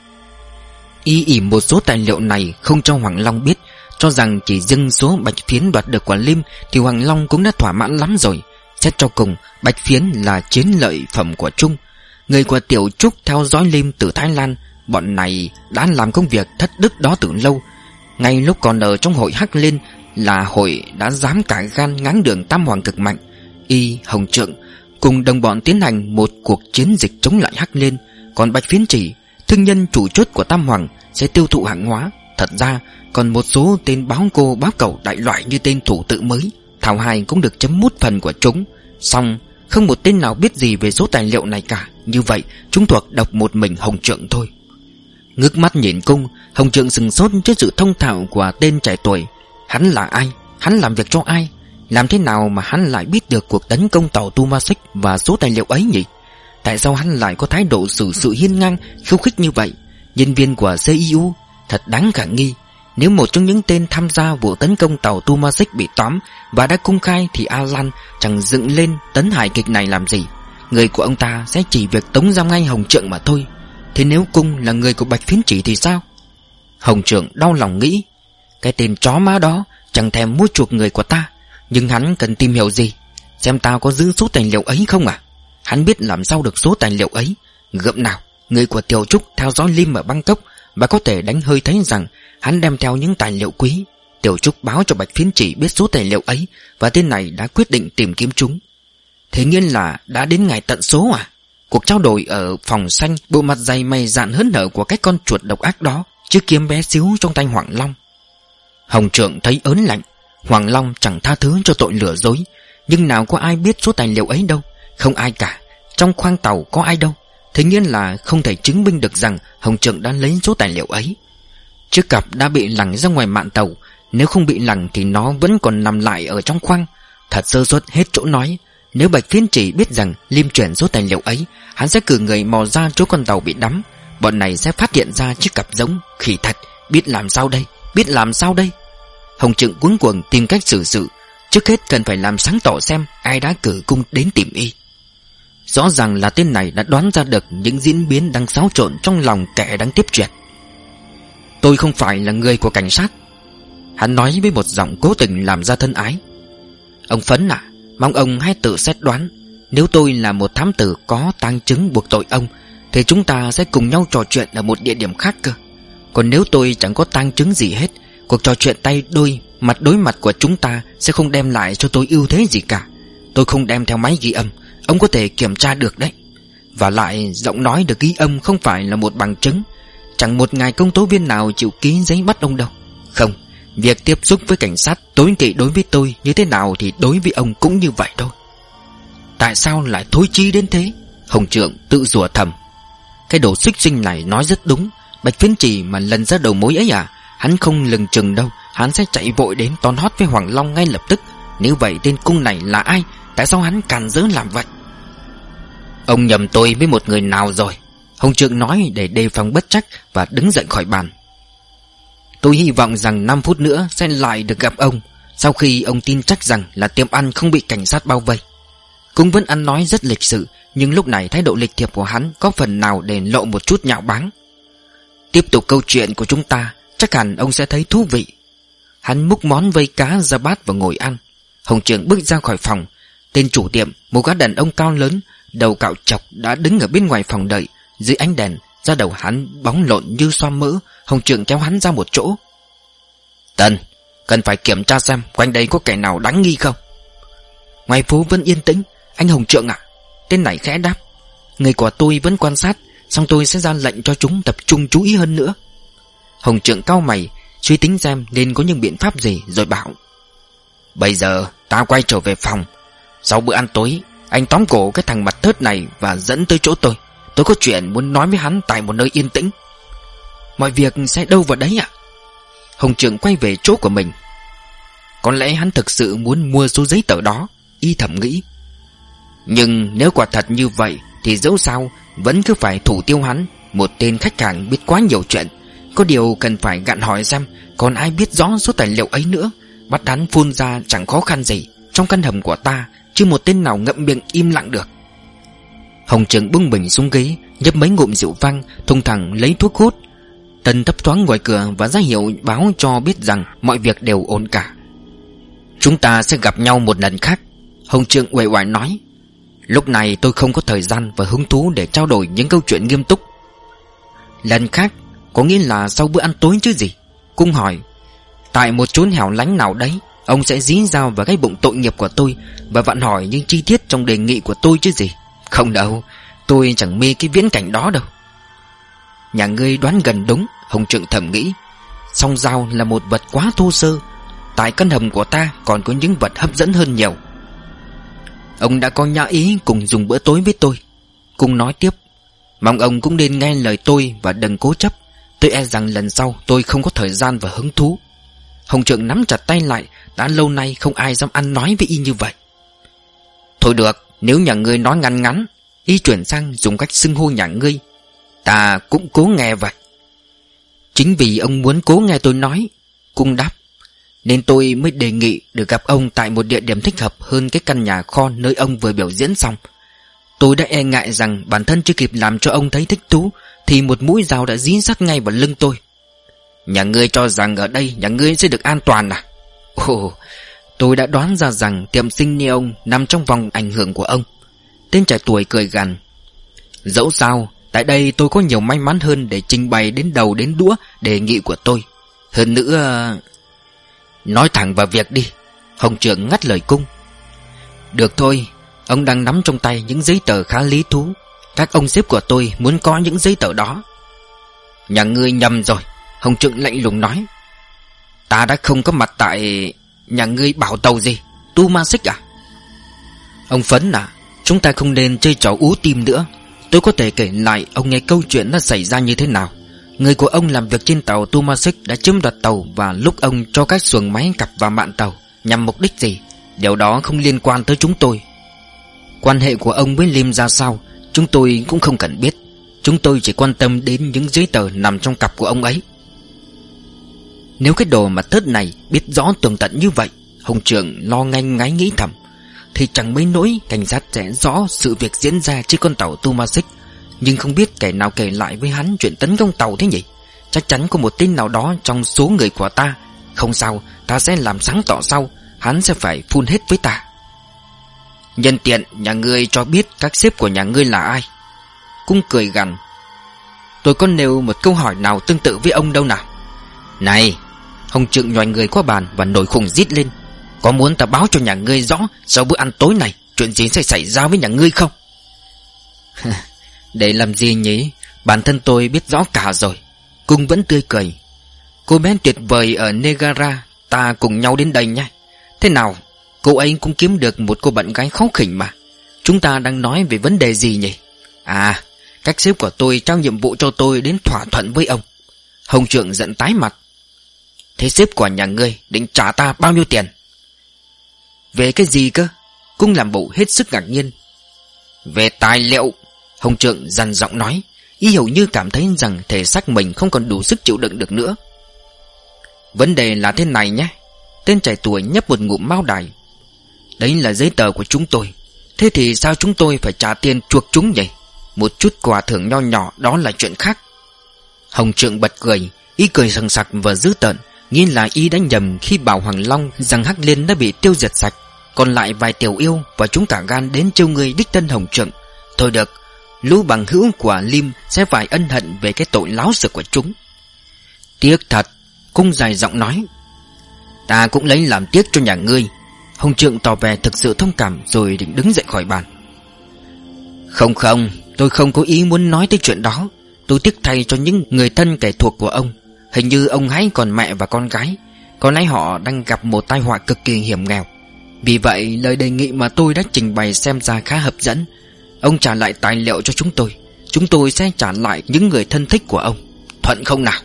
Y ỉm một số tài liệu này không cho Hoàng Long biết, cho rằng chỉ dưng số bạch phiến đoạt được của Lim thì Hoàng Long cũng đã thỏa mãn lắm rồi. Xét cho cùng, bạch phiến là chiến lợi phẩm của Trung. Người của Tiểu Trúc theo dõi Lim từ Thái Lan. Bọn này đã làm công việc thất đức đó từ lâu. Ngay lúc còn ở trong hội Hắc Liên là hội đã dám cả gan ngáng đường Tam Hoàng cực mạnh. Y, Hồng Trượng cùng đồng bọn tiến hành một cuộc chiến dịch chống lại Hắc Liên. Còn bạch phiến chỉ, thương nhân chủ chốt của Tam Hoàng, sẽ tiêu thụ hàng hóa. Thật ra còn một số tên báo cô báo cẩu đại loại như tên thủ tự mới, Thảo Hải cũng được chấm mút phần của chúng. Xong không một tên nào biết gì về số tài liệu này cả. Như vậy chúng thuộc độc một mình Hồng Trượng thôi. Ngước mắt nhìn Cung, Hồng Trượng sừng sốt trước sự thông thạo của tên trẻ tuổi. Hắn là ai? Hắn làm việc cho ai? Làm thế nào mà hắn lại biết được cuộc tấn công tàu Tumasik và số tài liệu ấy nhỉ? Tại sao hắn lại có thái độ xử sự hiên ngang, khiêu khích như vậy? Nhân viên của xê i u thật đáng khả nghi. Nếu một trong những tên tham gia vụ tấn công tàu Tumasik bị tóm và đã công khai thì Alan chẳng dựng lên tấn hài kịch này làm gì. Người của ông ta sẽ chỉ việc tống giam ngay Hồng Trượng mà thôi. Thế nếu Cung là người của bạch phiến chỉ thì sao? Hồng Trượng đau lòng nghĩ, cái tên chó má đó chẳng thèm mua chuộc người của ta. Nhưng hắn cần tìm hiểu gì? Xem tao có giữ số tài liệu ấy không à? Hắn biết làm sao được số tài liệu ấy. Gượm nào, người của Tiểu Trúc theo dõi Lim ở Bangkok và có thể đánh hơi thấy rằng hắn đem theo những tài liệu quý. Tiểu Trúc báo cho bạch phiến chỉ biết số tài liệu ấy, và tên này đã quyết định tìm kiếm chúng. Thế nhiên là đã đến ngày tận số à? Cuộc trao đổi ở phòng xanh, bộ mặt dày mày dạn hớn hở của cái con chuột độc ác đó, chiếc kiếm bé xíu trong tay Hoàng Long. Hồng Trượng thấy ớn lạnh. Hoàng Long chẳng tha thứ cho tội lừa dối, nhưng nào có ai biết số tài liệu ấy đâu. Không ai cả. Trong khoang tàu có ai đâu. Thế nhiên là không thể chứng minh được rằng Hồng Trượng đã lấy số tài liệu ấy. Chiếc cặp đã bị lẳng ra ngoài mạn tàu. Nếu không bị lẳng thì nó vẫn còn nằm lại ở trong khoang. Thật sơ suất hết chỗ nói. Nếu Bạch Phiến Trì biết rằng Liêm chuyển số tài liệu ấy, hắn sẽ cử người mò ra chỗ con tàu bị đắm. Bọn này sẽ phát hiện ra chiếc cặp giống. Khỉ thật, biết làm sao đây, biết làm sao đây. Hồng Trượng cuống cuồng tìm cách xử sự. Trước hết cần phải làm sáng tỏ xem ai đã cử cung đến tìm y. Rõ ràng là tên này đã đoán ra được những diễn biến đang xáo trộn trong lòng kẻ đang tiếp chuyện. Tôi không phải là người của cảnh sát, hắn nói với một giọng cố tình làm ra thân ái. Ông Phấn à, mong ông hãy tự xét đoán. Nếu tôi là một thám tử có tang chứng buộc tội ông, thì chúng ta sẽ cùng nhau trò chuyện ở một địa điểm khác cơ. Còn nếu tôi chẳng có tang chứng gì hết, cuộc trò chuyện tay đôi, mặt đối mặt của chúng ta sẽ không đem lại cho tôi ưu thế gì cả. Tôi không đem theo máy ghi âm, ông có thể kiểm tra được đấy. Và lại giọng nói được ghi âm không phải là một bằng chứng. Chẳng một ngài công tố viên nào chịu ký giấy bắt ông đâu. Không, việc tiếp xúc với cảnh sát tối kỵ đối với tôi như thế nào thì đối với ông cũng như vậy thôi. Tại sao lại thối chí đến thế? Hồng Trượng tự rủa thầm. Cái đồ xích sinh này nói rất đúng. Bạch Phiến Trì mà lần ra đầu mối ấy à, hắn không lừng chừng đâu, hắn sẽ chạy vội đến ton hót với Hoàng Long ngay lập tức. Nếu vậy tên cung này là ai? Tại sao hắn càn rỡ làm vậy? Ông nhầm tôi với một người nào rồi, Hồng Trượng nói để đề phòng bất trắc và đứng dậy khỏi bàn. Tôi hy vọng rằng năm phút nữa sẽ lại được gặp ông, sau khi ông tin chắc rằng là tiệm ăn không bị cảnh sát bao vây. Cũng vẫn ăn nói rất lịch sự, nhưng lúc này thái độ lịch thiệp của hắn có phần nào để lộ một chút nhạo báng. Tiếp tục câu chuyện của chúng ta, chắc hẳn ông sẽ thấy thú vị. Hắn múc món vây cá ra bát và ngồi ăn. Hồng Trượng bước ra khỏi phòng. Tên chủ tiệm, một gã đàn ông cao lớn, đầu cạo chọc, đã đứng ở bên ngoài phòng đợi. Dưới ánh đèn, da đầu hắn bóng lộn như xoa mỡ. Hồng Trượng kéo hắn ra một chỗ. Tần, cần phải kiểm tra xem quanh đây có kẻ nào đáng nghi không. Ngoài phố vẫn yên tĩnh. Anh Hồng Trượng ạ, tên này khẽ đáp. Người của tôi vẫn quan sát, xong tôi sẽ ra lệnh cho chúng tập trung chú ý hơn nữa. Hồng Trượng cau mày, suy tính xem nên có những biện pháp gì, rồi bảo: Bây giờ ta quay trở về phòng. Sau bữa ăn tối, anh tóm cổ cái thằng mặt thớt này và dẫn tới chỗ tôi. Tôi có chuyện muốn nói với hắn tại một nơi yên tĩnh. Mọi việc sẽ đâu vào đấy ạ? Hồng Trượng quay về chỗ của mình. Có lẽ hắn thực sự muốn mua số giấy tờ đó, y thầm nghĩ. Nhưng nếu quả thật như vậy thì dẫu sao vẫn cứ phải thủ tiêu hắn. Một tên khách hàng biết quá nhiều chuyện. Có điều cần phải gặn hỏi xem còn ai biết rõ số tài liệu ấy nữa. Bắt hắn phun ra chẳng khó khăn gì. Trong căn hầm của ta chứ một tên nào ngậm miệng im lặng được. Hồng Trượng bưng bình xuống ghế, nhấp mấy ngụm rượu vang, thùng thẳng lấy thuốc hút. Tần thấp thoáng ngoài cửa và ra hiệu báo cho biết rằng mọi việc đều ổn cả. Chúng ta sẽ gặp nhau một lần khác, Hồng Trượng uể oải nói. Lúc này tôi không có thời gian và hứng thú để trao đổi những câu chuyện nghiêm túc. Lần khác có nghĩa là sau bữa ăn tối chứ gì? Cung hỏi. Tại một chốn hẻo lánh nào đấy, ông sẽ dí dao vào cái bụng tội nghiệp của tôi và vặn hỏi những chi tiết trong đề nghị của tôi chứ gì? Không đâu, tôi chẳng mê cái viễn cảnh đó đâu. Nhà ngươi đoán gần đúng, Hồng Trượng thầm nghĩ. Song dao là một vật quá thô sơ. Tại căn hầm của ta còn có những vật hấp dẫn hơn nhiều. Ông đã có nhã ý cùng dùng bữa tối với tôi. Cung nói tiếp. Mong ông cũng nên nghe lời tôi và đừng cố chấp. Tôi e rằng lần sau tôi không có thời gian và hứng thú. Hồng Trượng nắm chặt tay lại. Đã lâu nay không ai dám ăn nói với y như vậy. Thôi được, nếu nhà ngươi nói ngắn ngắn, y chuyển sang dùng cách xưng hô nhà ngươi. Ta cũng cố nghe vậy. Chính vì ông muốn cố nghe tôi nói, Cung đáp, nên tôi mới đề nghị được gặp ông tại một địa điểm thích hợp hơn cái căn nhà kho nơi ông vừa biểu diễn xong. Tôi đã e ngại rằng bản thân chưa kịp làm cho ông thấy thích thú thì một mũi dao đã dí sát ngay vào lưng tôi. Nhà ngươi cho rằng ở đây nhà ngươi sẽ được an toàn à? Ồ, tôi đã đoán ra rằng tiệm sinh như ông nằm trong vòng ảnh hưởng của ông. Tên trẻ tuổi cười gằn. Dẫu sao, tại đây tôi có nhiều may mắn hơn để trình bày đến đầu đến đũa đề nghị của tôi. Hơn nữa... Nói thẳng vào việc đi, Hồng Trượng ngắt lời Cung. Được thôi, ông đang nắm trong tay những giấy tờ khá lý thú. Các ông sếp của tôi muốn có những giấy tờ đó. Nhà ngươi nhầm rồi, Hồng Trượng lạnh lùng nói. Ta đã không có mặt tại... Nhà ngươi bảo tàu gì? Tu Ma Xích à? Ông Phấn à, chúng ta không nên chơi trò ú tim nữa. Tôi có thể kể lại ông nghe câu chuyện nó xảy ra như thế nào. Người của ông làm việc trên tàu Tu Ma Xích đã chiếm đoạt tàu và lúc ông cho các xuồng máy cặp vào mạn tàu nhằm mục đích gì, điều đó không liên quan tới chúng tôi. Quan hệ của ông với Lim ra sao chúng tôi cũng không cần biết. Chúng tôi chỉ quan tâm đến những giấy tờ nằm trong cặp của ông ấy. Nếu cái đồ mà thớt này biết rõ tường tận như vậy, Hồng Trượng lo nganh ngáy nghĩ thầm, thì chẳng mấy nỗi cảnh sát sẽ rõ sự việc diễn ra trên con tàu Tomasic. Nhưng không biết kẻ nào kể lại với hắn chuyện tấn công tàu thế nhỉ? Chắc chắn có một tên nào đó trong số người của ta. Không sao, ta sẽ làm sáng tỏ sau. Hắn sẽ phải phun hết với ta. Nhân tiện, nhà ngươi cho biết các sếp của nhà ngươi là ai? Cung cười gằn. Tôi có nêu một câu hỏi nào tương tự với ông đâu nào? Này! Hồng Trượng nhoài người qua bàn và nổi khùng rít lên. Có muốn ta báo cho nhà ngươi rõ sau bữa ăn tối này chuyện gì sẽ xảy ra với nhà ngươi không? Để làm gì nhỉ? Bản thân tôi biết rõ cả rồi. Cung vẫn tươi cười. Cô bé tuyệt vời ở Negara, ta cùng nhau đến đây nhé. Thế nào, cô ấy cũng kiếm được một cô bạn gái kháu khỉnh mà. Chúng ta đang nói về vấn đề gì nhỉ? À, các sếp của tôi trao nhiệm vụ cho tôi đến thỏa thuận với ông. Hồng Trượng giận tái mặt. Thế sếp của nhà ngươi định trả ta bao nhiêu tiền? Về cái gì cơ? Cung làm bộ hết sức ngạc nhiên. Về tài liệu. Hồng Trượng dằn giọng nói. Y hầu như cảm thấy rằng thể xác mình không còn đủ sức chịu đựng được nữa. Vấn đề là thế này nhé. Tên trẻ tuổi nhấp một ngụm mao đài. Đấy là giấy tờ của chúng tôi. Thế thì sao chúng tôi phải trả tiền chuộc chúng vậy? Một chút quà thưởng nho nhỏ đó là chuyện khác. Hồng Trượng bật cười. Y cười sằng sặc và dữ tợn, nghĩ là y đã nhầm khi bảo Hoàng Long rằng Hắc Liên đã bị tiêu diệt sạch, còn lại vài tiểu yêu và chúng cả gan đến trêu người đích thân Hồng Trượng. Thôi được, lũ bằng hữu của Lim sẽ phải ân hận về cái tội láo xược của chúng. Tiếc thật. Cung dài giọng nói. Ta cũng lấy làm tiếc cho nhà ngươi. Hồng Trượng tỏ vẻ thực sự thông cảm rồi định đứng dậy khỏi bàn. Không không, tôi không có ý muốn nói tới chuyện đó. Tôi tiếc thay cho những người thân kẻ thuộc của ông. Hình như ông ấy còn mẹ và con gái. Có lẽ họ đang gặp một tai họa cực kỳ hiểm nghèo. Vì vậy lời đề nghị mà tôi đã trình bày xem ra khá hấp dẫn. Ông trả lại tài liệu cho chúng tôi. Chúng tôi sẽ trả lại những người thân thích của ông. Thuận không nào?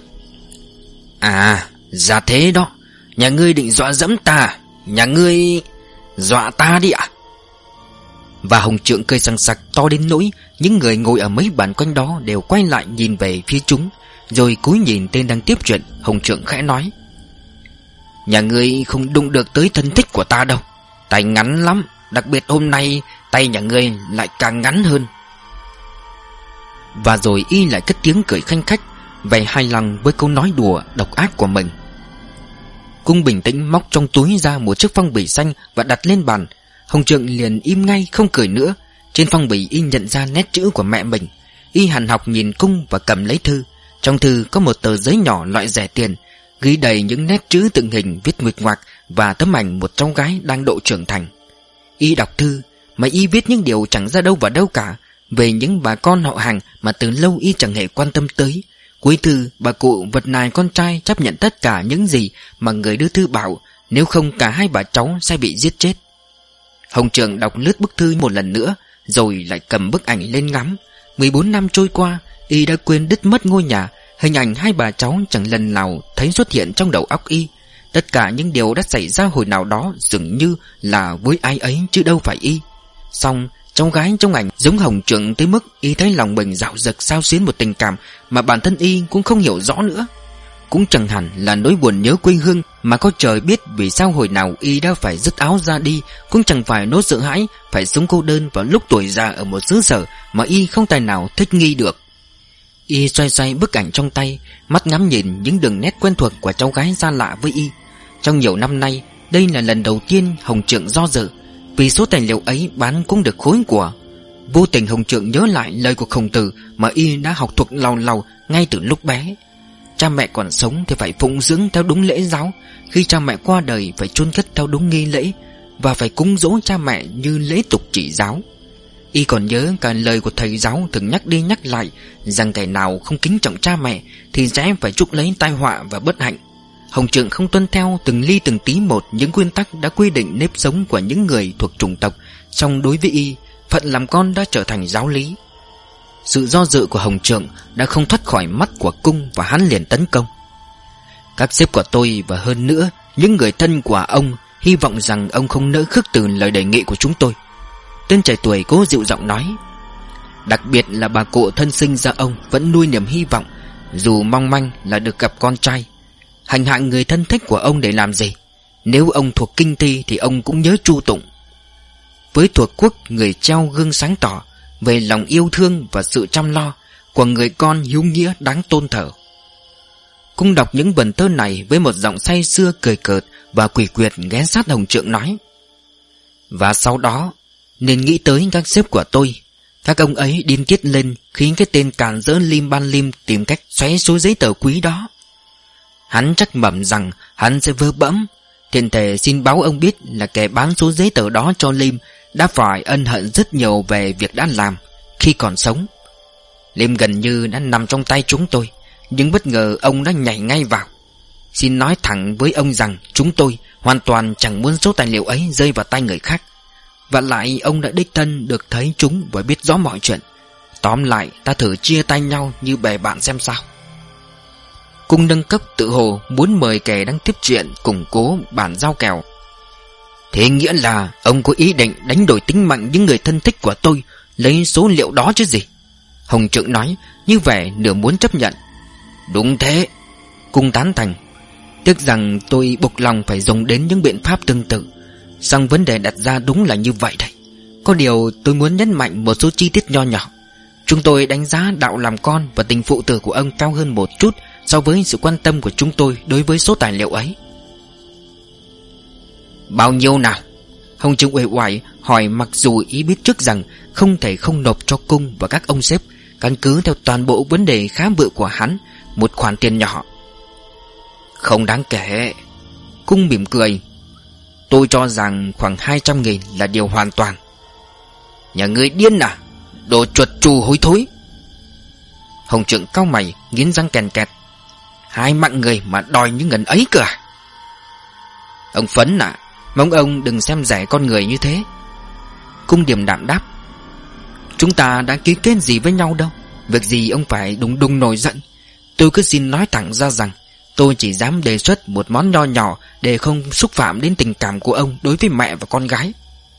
À, ra thế đó. Nhà ngươi định dọa dẫm ta. Nhà ngươi dọa ta đi ạ? Và Hồng Trượng cười sằng sặc to đến nỗi những người ngồi ở mấy bàn quanh đó đều quay lại nhìn về phía chúng. Rồi cúi nhìn tên đang tiếp chuyện. Hồng Trượng khẽ nói. Nhà ngươi không đụng được tới thân thích của ta đâu. Tay ngắn lắm. Đặc biệt hôm nay tay nhà ngươi lại càng ngắn hơn. Và rồi y lại cất tiếng cười khanh khách, vẻ hài lòng với câu nói đùa độc ác của mình. Cung bình tĩnh móc trong túi ra một chiếc phong bì xanh và đặt lên bàn. Hồng Trượng liền im ngay không cười nữa. Trên phong bì y nhận ra nét chữ của mẹ mình. Y hằn học nhìn Cung và cầm lấy thư. Trong thư có một tờ giấy nhỏ loại rẻ tiền, ghi đầy những nét chữ tượng hình viết nguệch ngoạc và tấm ảnh một cháu gái đang độ trưởng thành. Y đọc thư mà y viết những điều chẳng ra đâu vào đâu cả, về những bà con họ hàng mà từ lâu y chẳng hề quan tâm tới. Cuối thư, bà cụ vật nài con trai chấp nhận tất cả những gì mà người đưa thư bảo, nếu không cả hai bà cháu sẽ bị giết chết. Hồng Trượng đọc lướt bức thư một lần nữa, rồi lại cầm bức ảnh lên ngắm. mười bốn năm trôi qua, y đã quên đứt mất ngôi nhà. Hình ảnh hai bà cháu chẳng lần nào thấy xuất hiện trong đầu óc y. Tất cả những điều đã xảy ra hồi nào đó dường như là với ai ấy chứ đâu phải y. Xong, cháu gái trong ảnh giống Hồng Trượng tới mức y thấy lòng mình dạo dực xao xuyến một tình cảm mà bản thân y cũng không hiểu rõ nữa. Cũng chẳng hẳn là nỗi buồn nhớ quê hương mà có trời biết vì sao hồi nào y đã phải dứt áo ra đi. Cũng chẳng phải nỗi sợ hãi phải sống cô đơn vào lúc tuổi già ở một xứ sở mà y không tài nào thích nghi được. Y xoay xoay bức ảnh trong tay, mắt ngắm nhìn những đường nét quen thuộc của cháu gái xa lạ với y. Trong nhiều năm nay, đây là lần đầu tiên Hồng Trượng do dự, vì số tài liệu ấy bán cũng được khối của. Vô tình Hồng Trượng nhớ lại lời của Khổng Tử mà y đã học thuộc làu làu ngay từ lúc bé. Cha mẹ còn sống thì phải phụng dưỡng theo đúng lễ giáo, khi cha mẹ qua đời phải chôn cất theo đúng nghi lễ, và phải cúng dỗ cha mẹ như lễ tục chỉ giáo. Y còn nhớ cả lời của thầy giáo thường nhắc đi nhắc lại rằng kẻ nào không kính trọng cha mẹ thì sẽ phải chuốc lấy tai họa và bất hạnh. Hồng Trượng không tuân theo từng ly từng tí một những nguyên tắc đã quy định nếp sống của những người thuộc chủng tộc, song đối với y, phận làm con đã trở thành giáo lý. Sự do dự của Hồng Trượng đã không thoát khỏi mắt của Cung và hắn liền tấn công. Các sếp của tôi và hơn nữa những người thân của ông hy vọng rằng ông không nỡ khước từ lời đề nghị của chúng tôi. Tên trẻ tuổi cố dịu giọng nói: Đặc biệt là bà cụ thân sinh ra ông vẫn nuôi niềm hy vọng, dù mong manh, là được gặp con trai. Hành hạ người thân thích của ông để làm gì? Nếu ông thuộc kinh thi thì ông cũng nhớ chu tụng. Với thuộc quốc, người treo gương sáng tỏ về lòng yêu thương và sự chăm lo của người con hiếu nghĩa đáng tôn thờ. Cung đọc những vần thơ này với một giọng say sưa cười cợt và quỷ quyệt ghé sát Hồng Trượng nói: Và sau đó nên nghĩ tới các sếp của tôi. Các ông ấy điên tiết lên khiến cái tên càn rỡ Lim Ban Lim tìm cách xoáy số giấy tờ quý đó. Hắn chắc mẩm rằng hắn sẽ vơ bẫm. Thiện thể xin báo ông biết là kẻ bán số giấy tờ đó cho Lim đã phải ân hận rất nhiều về việc đã làm khi còn sống. Lim gần như đã nằm trong tay chúng tôi, nhưng bất ngờ ông đã nhảy ngay vào. Xin nói thẳng với ông rằng chúng tôi hoàn toàn chẳng muốn số tài liệu ấy rơi vào tay người khác. Và lại ông đã đích thân được thấy chúng và biết rõ mọi chuyện. Tóm lại ta thử chia tay nhau như bè bạn xem sao. Cung nâng cấp tự hồ muốn mời kẻ đang tiếp chuyện củng cố bản giao kèo. Thế nghĩa là ông có ý định đánh đổi tính mạng những người thân thích của tôi lấy số liệu đó chứ gì? Hồng Trượng nói như vẻ nửa muốn chấp nhận. Đúng thế, Cung tán thành. Tiếc rằng tôi buộc lòng phải dùng đến những biện pháp tương tự. Song vấn đề đặt ra đúng là như vậy đấy. Có điều tôi muốn nhấn mạnh một số chi tiết nho nhỏ. Chúng tôi đánh giá đạo làm con và tình phụ tử của ông cao hơn một chút so với sự quan tâm của chúng tôi đối với số tài liệu ấy. Bao nhiêu nào? Hồng Trượng uể oải hỏi, mặc dù ý biết trước rằng không thể không nộp cho Cung và các ông sếp, căn cứ theo toàn bộ vấn đề khá bự của hắn, một khoản tiền nhỏ. Không đáng kể. Cung mỉm cười. Tôi cho rằng khoảng hai trăm nghìn là điều hoàn toàn. Nhà ngươi điên à? Đồ chuột trù hối thối. Hồng Trượng cau mày, nghiến răng kèn kẹt. Hai mạng người mà đòi những ngần ấy cơ à? Ông Phấn à, mong ông đừng xem rẻ con người như thế. Cung điềm đạm đáp. Chúng ta đã ký kết gì với nhau đâu. Việc gì ông phải đùng đùng nổi giận. Tôi cứ xin nói thẳng ra rằng tôi chỉ dám đề xuất một món nho nhỏ để không xúc phạm đến tình cảm của ông đối với mẹ và con gái.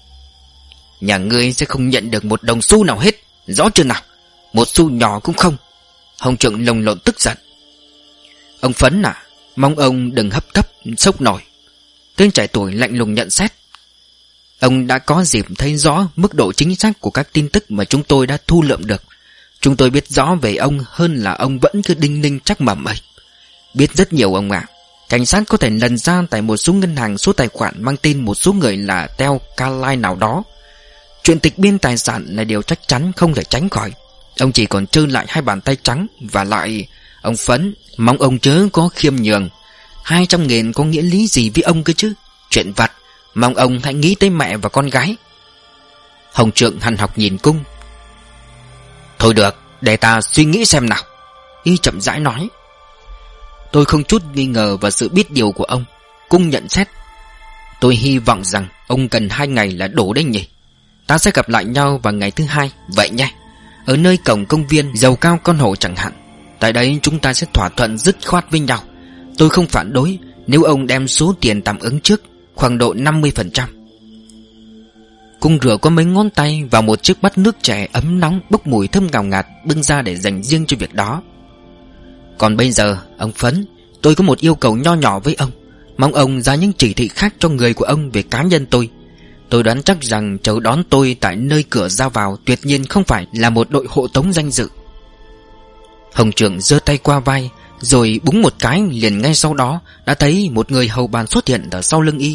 Nhà ngươi sẽ không nhận được một đồng xu nào hết, rõ chưa nào? Một xu nhỏ cũng không. Hồng Trượng lồng lộn tức giận. Ông Phấn à, mong ông đừng hấp tấp sốc nổi. Tên trẻ tuổi lạnh lùng nhận xét. Ông đã có dịp thấy rõ mức độ chính xác của các tin tức mà chúng tôi đã thu lượm được. Chúng tôi biết rõ về ông hơn là ông vẫn cứ đinh ninh chắc mẩm ấy. Biết rất nhiều ông ạ. Cảnh sát có thể lần ra tại một số ngân hàng số tài khoản mang tên một số người là Theo Carline nào đó. Chuyện tịch biên tài sản là điều chắc chắn không thể tránh khỏi. Ông chỉ còn trơ lại hai bàn tay trắng. Và lại, ông Phấn, mong ông chớ có khiêm nhường. Hai trăm nghìn có nghĩa lý gì với ông cơ chứ? Chuyện vặt, mong ông hãy nghĩ tới mẹ và con gái. Hồng Trượng hằn học nhìn Cung. Thôi được, để ta suy nghĩ xem nào. Y chậm rãi nói. Tôi không chút nghi ngờ vào sự biết điều của ông. Cung nhận xét. Tôi hy vọng rằng ông cần hai ngày là đủ đấy nhỉ. Ta sẽ gặp lại nhau vào ngày thứ hai. Vậy nha. Ở nơi cổng công viên dầu cao con hổ chẳng hạn. Tại đấy chúng ta sẽ thỏa thuận dứt khoát với nhau. Tôi không phản đối nếu ông đem số tiền tạm ứng trước, khoảng độ năm mươi phần trăm. Cung rửa có mấy ngón tay vào một chiếc bát nước chè ấm nóng bốc mùi thơm ngào ngạt bưng ra để dành riêng cho việc đó. Còn bây giờ, ông Phấn, tôi có một yêu cầu nho nhỏ với ông. Mong ông ra những chỉ thị khác cho người của ông về cá nhân tôi. Tôi đoán chắc rằng chờ đón tôi tại nơi cửa ra vào tuyệt nhiên không phải là một đội hộ tống danh dự. Hồng Trượng giơ tay qua vai, rồi búng một cái, liền ngay sau đó đã thấy một người hầu bàn xuất hiện ở sau lưng y.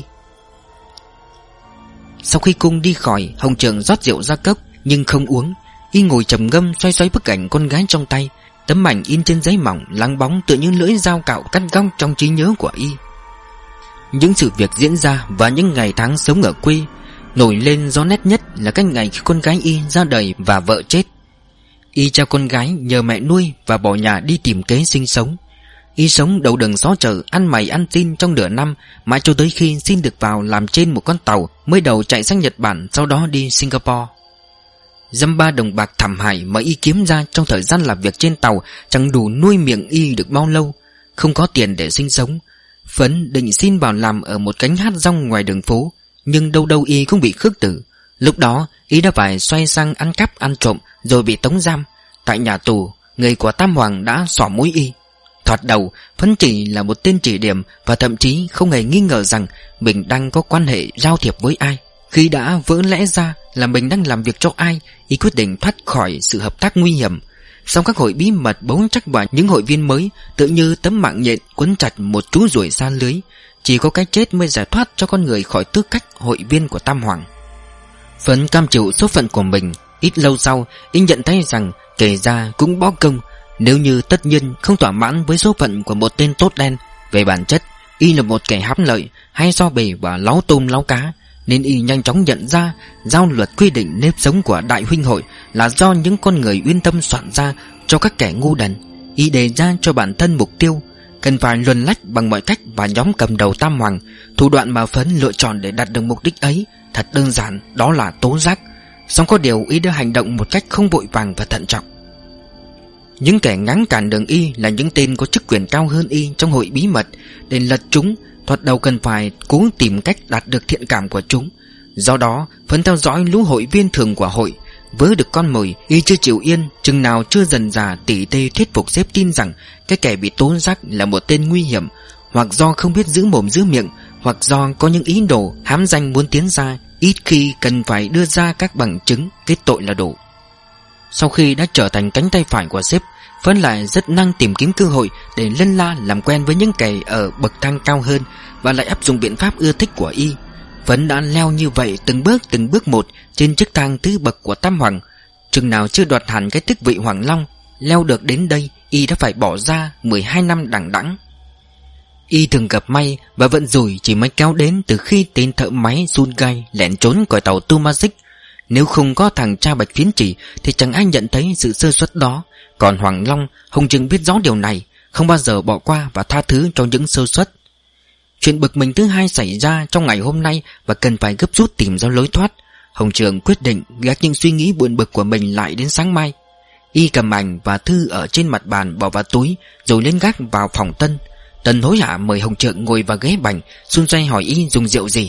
Sau khi Cung đi khỏi, Hồng Trượng rót rượu ra cốc nhưng không uống. Y ngồi trầm ngâm xoay xoay bức ảnh con gái trong tay. Tấm ảnh in trên giấy mỏng lắng bóng tựa như lưỡi dao cạo cắt góc trong trí nhớ của y. Những sự việc diễn ra và những ngày tháng sống ở quê, nổi lên rõ nét nhất là cái ngày khi con gái y ra đời và vợ chết. Y cho con gái nhờ mẹ nuôi và bỏ nhà đi tìm kế sinh sống. Y sống đầu đường xó chợ, ăn mày ăn xin trong nửa năm, mãi cho tới khi xin được vào làm trên một con tàu mới đầu chạy sang Nhật Bản, sau đó đi Singapore. Dăm ba đồng bạc thảm hại mà y kiếm ra trong thời gian làm việc trên tàu chẳng đủ nuôi miệng y được bao lâu. Không có tiền để sinh sống, Phấn định xin vào làm ở một cánh hát rong ngoài đường phố, nhưng đâu đâu y cũng bị khước từ. Lúc đó y đã phải xoay sang ăn cắp ăn trộm, rồi bị tống giam. Tại nhà tù, người của Tam Hoàng đã xỏ mũi y. Thoạt đầu Phấn chỉ là một tên chỉ điểm, và thậm chí không hề nghi ngờ rằng mình đang có quan hệ giao thiệp với ai. Khi đã vỡ lẽ ra là mình đang làm việc cho ai, y quyết định thoát khỏi sự hợp tác nguy hiểm. Song các hội bí mật bấu chắc vào những hội viên mới, tự như tấm mạng nhện quấn chặt một chú ruồi xa lưới. Chỉ có cái chết mới giải thoát cho con người khỏi tư cách hội viên của Tam Hoàng. Phấn cam chịu số phận của mình. Ít lâu sau, y nhận thấy rằng kể ra cũng bó công. Nếu như tất nhiên không thỏa mãn với số phận của một tên tốt đen, về bản chất y là một kẻ hám lợi, hay so bề và láo tôm láo cá, nên y nhanh chóng nhận ra giao luật quy định nếp sống của Đại huynh hội là do những con người uyên tâm soạn ra cho các kẻ ngu đần. Y đề ra cho bản thân mục tiêu cần phải luồn lách bằng mọi cách và nhóm cầm đầu Tam Hoàng. Thủ đoạn mà Phấn lựa chọn để đạt được mục đích ấy thật đơn giản, đó là tố giác. Song có điều y đã hành động một cách không vội vàng và thận trọng. Những kẻ ngáng cản đường y là những tên có chức quyền cao hơn y trong hội bí mật. Để lật chúng, thoạt đầu cần phải cố tìm cách đạt được thiện cảm của chúng. Do đó, Phấn theo dõi lũ hội viên thường của hội. Vớ được con mồi, y chưa chịu yên, chừng nào chưa dần dà tỉ tê thuyết phục sếp tin rằng cái kẻ bị tố giác là một tên nguy hiểm, hoặc do không biết giữ mồm giữ miệng, hoặc do có những ý đồ hám danh muốn tiến ra, ít khi cần phải đưa ra các bằng chứng kết tội là đủ. Sau khi đã trở thành cánh tay phải của sếp, Phấn lại rất năng tìm kiếm cơ hội để lân la làm quen với những kẻ ở bậc thang cao hơn, và lại áp dụng biện pháp ưa thích của y. Phấn đã leo như vậy từng bước từng bước một trên chiếc thang thứ bậc của Tam Hoàng. Chừng nào chưa đoạt hẳn cái tước vị Hoàng Long, leo được đến đây y đã phải bỏ ra mười hai năm đằng đẵng. Y thường gặp may và vận rủi chỉ mới kéo đến từ khi tên thợ máy Sungai lẻn trốn khỏi tàu Tumazic. Nếu không có thằng cha Bạch Phiến Chỉ thì chẳng ai nhận thấy sự sơ suất đó. Còn Hoàng Long, Hồng Trừng biết rõ điều này, không bao giờ bỏ qua và tha thứ cho những sơ suất. Chuyện bực mình thứ hai xảy ra trong ngày hôm nay và cần phải gấp rút tìm ra lối thoát. Hồng Trừng quyết định gác những suy nghĩ buồn bực của mình lại đến sáng mai. Y cầm ảnh và thư ở trên mặt bàn bỏ vào túi, rồi lên gác vào phòng Tân. Tân hối hả mời Hồng Trừng ngồi vào ghế bành, xun xoay hỏi y dùng rượu gì.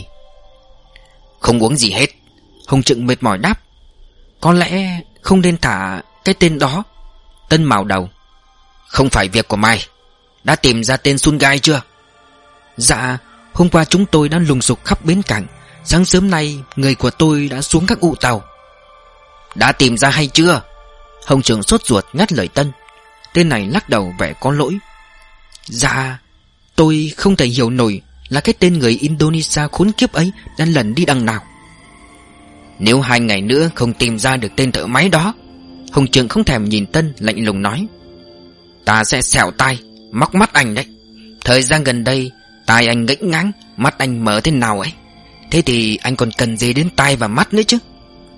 Không uống gì hết. Hồng Trừng mệt mỏi đáp. Có lẽ không nên thả cái tên đó. Tân mào đầu. Không phải việc của mày. Đã tìm ra tên Sungai chưa? Dạ, hôm qua chúng tôi đã lùng sục khắp bến cảng. Sáng sớm nay người của tôi đã xuống các ụ tàu. Đã tìm ra hay chưa? Hồng Trừng sốt ruột ngắt lời Tân. Tên này lắc đầu vẻ có lỗi. Dạ, tôi không thể hiểu nổi là cái tên người Indonesia khốn kiếp ấy đã lẩn đi đằng nào. Nếu hai ngày nữa không tìm ra được tên thợ máy đó, Hồng Trừng không thèm nhìn Tân, lạnh lùng nói, ta sẽ xẻo tai, móc mắt anh đấy. Thời gian gần đây tai anh ngẫnh ngáng, mắt anh mở thế nào ấy. Thế thì anh còn cần gì đến tai và mắt nữa chứ?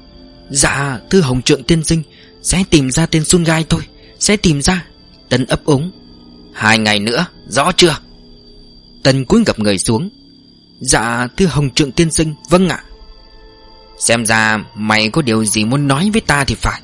Dạ thưa Hồng Trượng tiên sinh, sẽ tìm ra tên Sungai thôi, sẽ tìm ra. Tân ấp úng. Hai ngày nữa, rõ chưa? Tân cúi gập người xuống. Dạ thưa Hồng Trượng tiên sinh, vâng ạ. Xem ra mày có điều gì muốn nói với ta thì phải.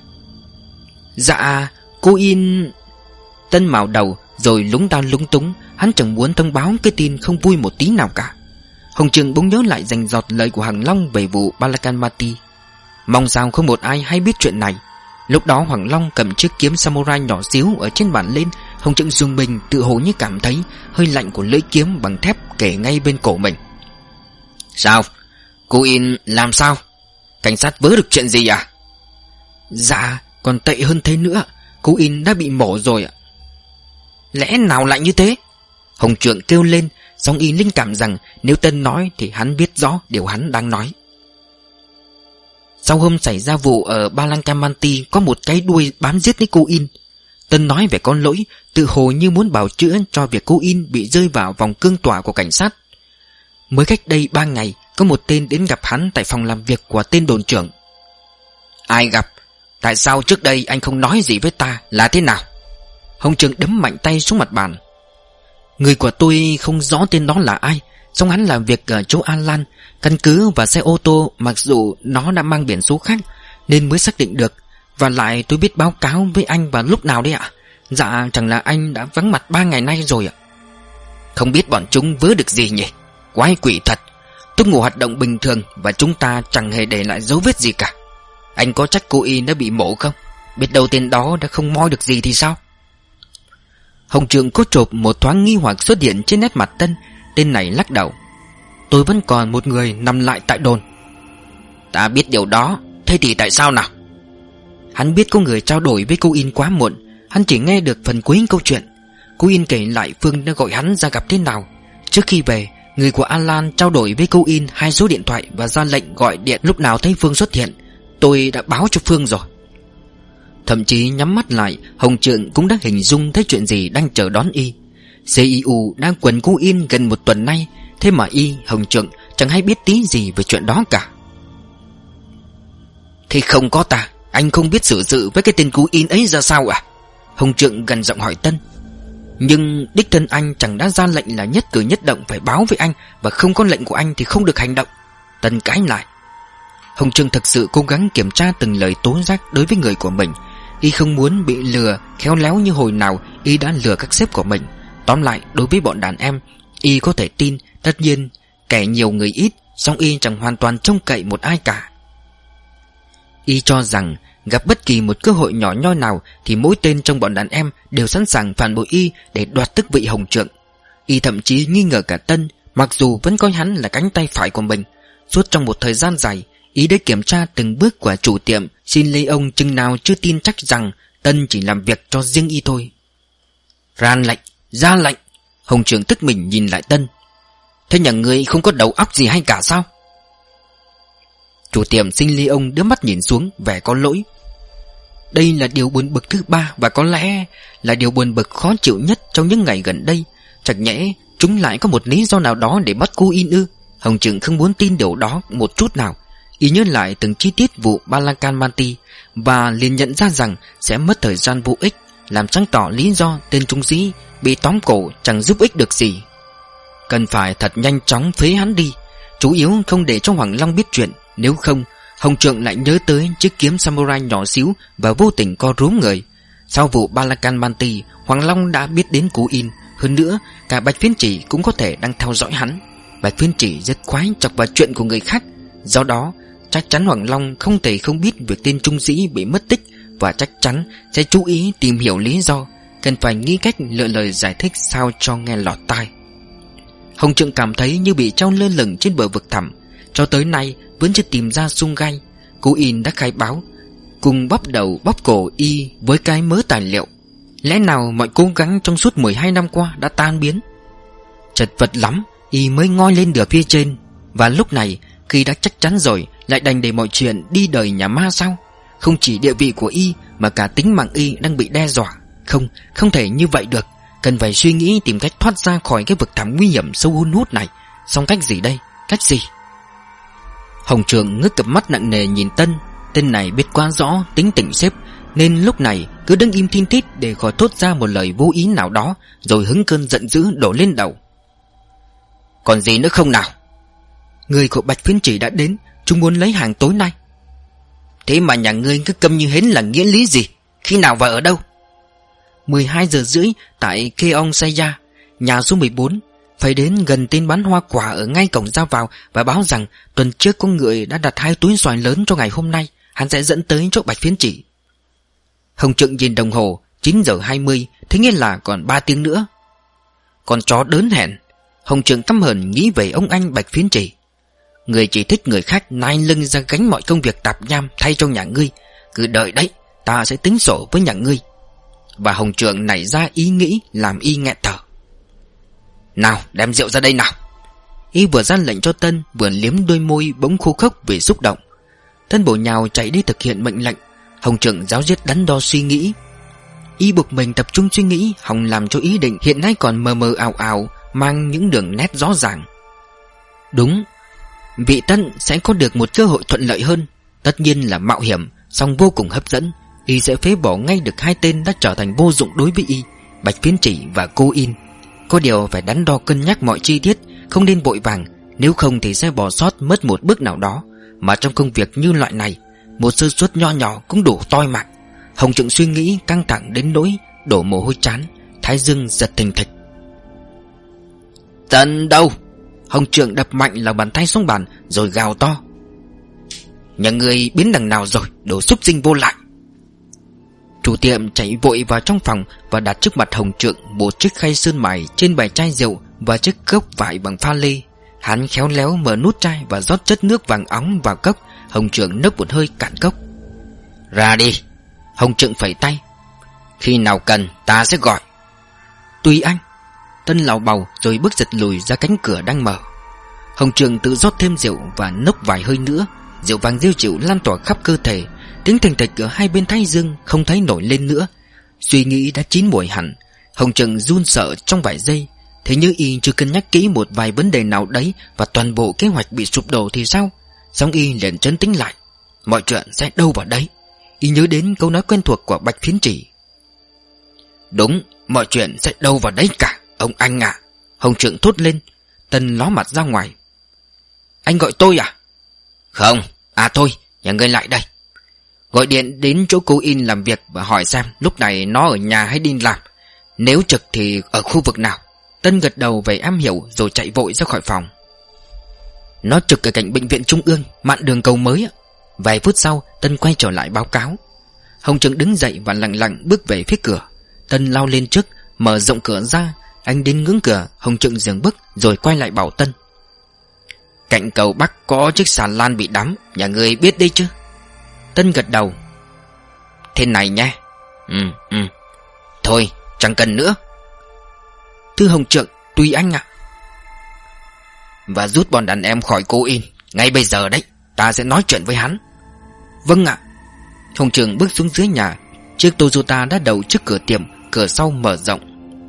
Dạ cô In. Tân mào đầu rồi lúng ta lúng túng. Hắn chẳng muốn thông báo cái tin không vui một tí nào cả. Hồng Trừng bỗng nhớ lại rành rọt lời của Hoàng Long về vụ Balakan Mati. Mong sao không một ai hay biết chuyện này. Lúc đó Hoàng Long cầm chiếc kiếm samurai nhỏ xíu ở trên bàn lên. Hồng Trừng dùng mình, tự hồ như cảm thấy hơi lạnh của lưỡi kiếm bằng thép kể ngay bên cổ mình. Sao? Cô In làm sao? Cảnh sát vớ được chuyện gì à? Dạ còn tệ hơn thế nữa, cô In đã bị mổ rồi ạ. Lẽ nào lại như thế? Hồng Trượng kêu lên, song y linh cảm rằng nếu Tân nói thì hắn biết rõ điều hắn đang nói. Sau hôm xảy ra vụ ở Balankamanti, có một cái đuôi bám giết lấy cô In. Tân nói về con lỗi, tự hồ như muốn bào chữa cho việc cô In bị rơi vào vòng cương tỏa của cảnh sát. Mới cách đây ba ngày, có một tên đến gặp hắn tại phòng làm việc của tên đồn trưởng. Ai gặp? Tại sao trước đây anh không nói gì với ta, là thế nào? Hồng Trừng đấm mạnh tay xuống mặt bàn. Người của tôi không rõ tên đó là ai, song hắn làm việc ở chỗ An Lan, căn cứ và xe ô tô, mặc dù nó đã mang biển số khác nên mới xác định được. Và lại tôi biết báo cáo với anh vào lúc nào đấy ạ? Dạ chẳng là anh đã vắng mặt ba ngày nay rồi ạ. Không biết bọn chúng vớ được gì nhỉ? Quái quỷ thật. Túc ngủ hoạt động bình thường và chúng ta chẳng hề để lại dấu vết gì cả. Anh có chắc cô Y đã bị mổ không? Biết đâu tên đó đã không moi được gì thì sao? Hồng Trượng có chộp một thoáng nghi hoặc xuất hiện trên nét mặt Tân. Tên này lắc đầu. Tôi vẫn còn một người nằm lại tại đồn. Ta biết điều đó. Thế thì tại sao nào? Hắn biết có người trao đổi với cô In quá muộn. Hắn chỉ nghe được phần cuối câu chuyện. Cô In kể lại Phương đã gọi hắn ra gặp thế nào. Trước khi về, người của Alan trao đổi với cô In hai số điện thoại và ra lệnh gọi điện lúc nào thấy Phương xuất hiện. Tôi đã báo cho Phương rồi. Thậm chí nhắm mắt lại, Hồng Trượng cũng đã hình dung thấy chuyện gì đang chờ đón Y. xê i u đang quấn cô In gần một tuần nay. Thế mà Y, Hồng Trượng chẳng hay biết tí gì về chuyện đó cả. Thì không có ta, anh không biết xử sự với cái tên cô In ấy ra sao à? Hồng Trượng gần giọng hỏi Tân. Nhưng đích thân anh chẳng đã ra lệnh là nhất cử nhất động phải báo với anh, và không có lệnh của anh thì không được hành động. Tân cãi lại. Hồng Trượng thực sự cố gắng kiểm tra từng lời tố giác đối với người của mình. Y không muốn bị lừa khéo léo như hồi nào Y đã lừa các sếp của mình. Tóm lại, đối với bọn đàn em, Y có thể tin. Tất nhiên kẻ nhiều người ít, song Y chẳng hoàn toàn trông cậy một ai cả. Y cho rằng gặp bất kỳ một cơ hội nhỏ nhoi nào thì mỗi tên trong bọn đàn em đều sẵn sàng phản bội Y để đoạt tước vị Hồng Trượng. Y thậm chí nghi ngờ cả Tân, mặc dù vẫn coi hắn là cánh tay phải của mình. Suốt trong một thời gian dài, Y đã kiểm tra từng bước của chủ tiệm, xin lấy ông chừng nào chưa tin chắc rằng Tân chỉ làm việc cho riêng Y thôi. Ra lệnh, ra lệnh. Hồng Trượng tức mình nhìn lại Tân. Thế nhà ngươi không có đầu óc gì hay cả sao? Chủ tiệm Sinh Ly ông đưa mắt nhìn xuống, vẻ có lỗi. Đây là điều buồn bực thứ ba, và có lẽ là điều buồn bực khó chịu nhất trong những ngày gần đây. Chẳng nhẽ chúng lại có một lý do nào đó để bắt cô In ư? Hồng Trượng không muốn tin điều đó một chút nào. Y nhớ lại từng chi tiết vụ Balakan Manti và liền nhận ra rằng sẽ mất thời gian vô ích làm sáng tỏ lý do tên trung sĩ bị tóm cổ chẳng giúp ích được gì. Cần phải thật nhanh chóng phế hắn đi, chủ yếu không để cho Hoàng Long biết chuyện. Nếu không, Hồng Trượng lại nhớ tới chiếc kiếm samurai nhỏ xíu và vô tình co rúm người. Sau vụ Balakan Manti, Hoàng Long đã biết đến cô In. Hơn nữa, cả Bạch Phiến Chỉ cũng có thể đang theo dõi hắn. Bạch Phiến Chỉ rất khoái chọc vào chuyện của người khác. Do đó, chắc chắn Hoàng Long không thể không biết việc tên trung sĩ bị mất tích, và chắc chắn sẽ chú ý tìm hiểu lý do. Cần phải nghĩ cách lựa lời giải thích sao cho nghe lọt tai. Hồng Trượng cảm thấy như bị treo lơ lửng trên bờ vực thẳm. Cho tới nay vẫn chưa tìm ra sung gai. Cô In đã khai báo, cùng bóp đầu bóp cổ Y với cái mớ tài liệu. Lẽ nào mọi cố gắng trong suốt mười hai năm qua đã tan biến? Chật vật lắm Y mới ngoi lên được phía trên. Và lúc này, khi đã chắc chắn rồi, lại đành để mọi chuyện đi đời nhà ma sao? Không chỉ địa vị của Y mà cả tính mạng Y đang bị đe dọa. Không, không thể như vậy được. Cần phải suy nghĩ tìm cách thoát ra khỏi cái vực thẳm nguy hiểm sâu hun hút này. Xong cách gì đây? Cách gì? Hồng Trượng ngước cặp mắt nặng nề nhìn Tân. Tên này biết quá rõ tính tình sếp, nên lúc này cứ đứng im thin thít để khỏi thốt ra một lời vô ý nào đó, rồi hứng cơn giận dữ đổ lên đầu. Còn gì nữa không nào? Người của Bạch Phiến Chỉ đã đến, chúng muốn lấy hàng tối nay. Thế mà nhà ngươi cứ câm như hến là nghĩa lý gì? Khi nào và ở đâu? mười hai giờ rưỡi tại Keong Saya, nhà số mười bốn. Phải đến gần tên bán hoa quả ở ngay cổng ra vào và báo rằng tuần trước có người đã đặt hai túi xoài lớn cho ngày hôm nay. Hắn sẽ dẫn tới chỗ Bạch Phiến Chỉ. Hồng Trượng nhìn đồng hồ, chín giờ hai mươi, thế nghĩa là còn ba tiếng nữa. Con chó đớn hẹn. Hồng Trượng căm hờn nghĩ về ông anh Bạch Phiến Chỉ. Người chỉ thích người khác nai lưng ra gánh mọi công việc tạp nham thay cho nhà ngươi. Cứ đợi đấy, ta sẽ tính sổ với nhà ngươi. Và Hồng Trượng nảy ra ý nghĩ làm Y nghẹt thở. Nào, đem rượu ra đây nào. Y vừa ra lệnh cho Tân, vừa liếm đôi môi bỗng khô khốc vì xúc động. Tân bổ nhào chạy đi thực hiện mệnh lệnh. Hồng Trượng giáo diết đắn đo suy nghĩ. Y buộc mình tập trung suy nghĩ, hòng làm cho ý định hiện nay còn mờ mờ ảo ảo mang những đường nét rõ ràng. Đúng, vị Tân sẽ có được một cơ hội thuận lợi hơn. Tất nhiên là mạo hiểm, song vô cùng hấp dẫn. Y sẽ phế bỏ ngay được hai tên đã trở thành vô dụng đối với Y, Bạch Phiến Chỉ và cô In. Có điều phải đắn đo cân nhắc mọi chi tiết, không nên vội vàng, nếu không thì sẽ bỏ sót mất một bước nào đó. Mà trong công việc như loại này, một sơ suất nho nhỏ cũng đủ toi mạng. Hồng Trượng suy nghĩ căng thẳng đến nỗi đổ mồ hôi trán, thái dương giật thình thịch. Tân đâu? Hồng Trượng đập mạnh lòng bàn tay xuống bàn rồi gào to: "Nhà ngươi biến đằng nào rồi, đồ súc sinh vô lại!" Chủ tiệm chạy vội vào trong phòng và đặt trước mặt Hồng Trượng một chiếc khay sơn mài trên bày chai rượu và chiếc cốc vải bằng pha lê. Hắn khéo léo mở nút chai và rót chất nước vàng óng vào cốc. Hồng Trượng nốc một hơi cạn cốc. "Ra đi!" Hồng Trượng phẩy tay. "Khi nào cần ta sẽ gọi." "Tùy anh." Tân lảo bầu rồi bước giật lùi ra cánh cửa đang mở. Hồng Trượng tự rót thêm rượu và nốc vài hơi nữa. Rượu vàng rêu dịu lan tỏa khắp cơ thể. Tiếng thình thịch ở hai bên thái dương không thấy nổi lên nữa. Suy nghĩ đã chín muồi hẳn. Hồng Trượng run sợ trong vài giây. Thế như y chưa cân nhắc kỹ một vài vấn đề nào đấy và toàn bộ kế hoạch bị sụp đổ thì sao? Xong y liền trấn tĩnh lại. Mọi chuyện sẽ đâu vào đấy. Y nhớ đến câu nói quen thuộc của Bạch Phiến Chỉ. "Đúng, mọi chuyện sẽ đâu vào đấy cả, ông anh ạ." Hồng Trượng thốt lên. Tân ló mặt ra ngoài. "Anh gọi tôi à?" "Không, à thôi, nhà ngươi lại đây. Gọi điện đến chỗ cô In làm việc và hỏi xem lúc này nó ở nhà hay đi làm. Nếu trực thì ở khu vực nào." Tân gật đầu về am hiểu rồi chạy vội ra khỏi phòng. "Nó trực ở cạnh bệnh viện Trung ương, mạn đường Cầu Mới." Vài phút sau Tân quay trở lại báo cáo. Hồng Trượng đứng dậy và lặng lặng bước về phía cửa. Tân lao lên trước, mở rộng cửa ra. Anh đến ngưỡng cửa. Hồng Trượng dừng bước rồi quay lại bảo Tân: "Cạnh cầu Bắc có chiếc xà lan bị đắm, nhà ngươi biết đấy chứ?" Tân gật đầu. "Thế này nhé." Ừ ừ Thôi chẳng cần nữa." "Thưa Hồng Trượng, tùy anh ạ." "Và rút bọn đàn em khỏi cô In ngay bây giờ đấy. Ta sẽ nói chuyện với hắn." "Vâng ạ." Hồng Trượng bước xuống dưới nhà. Chiếc Toyota đã đậu trước cửa tiệm, cửa sau mở rộng.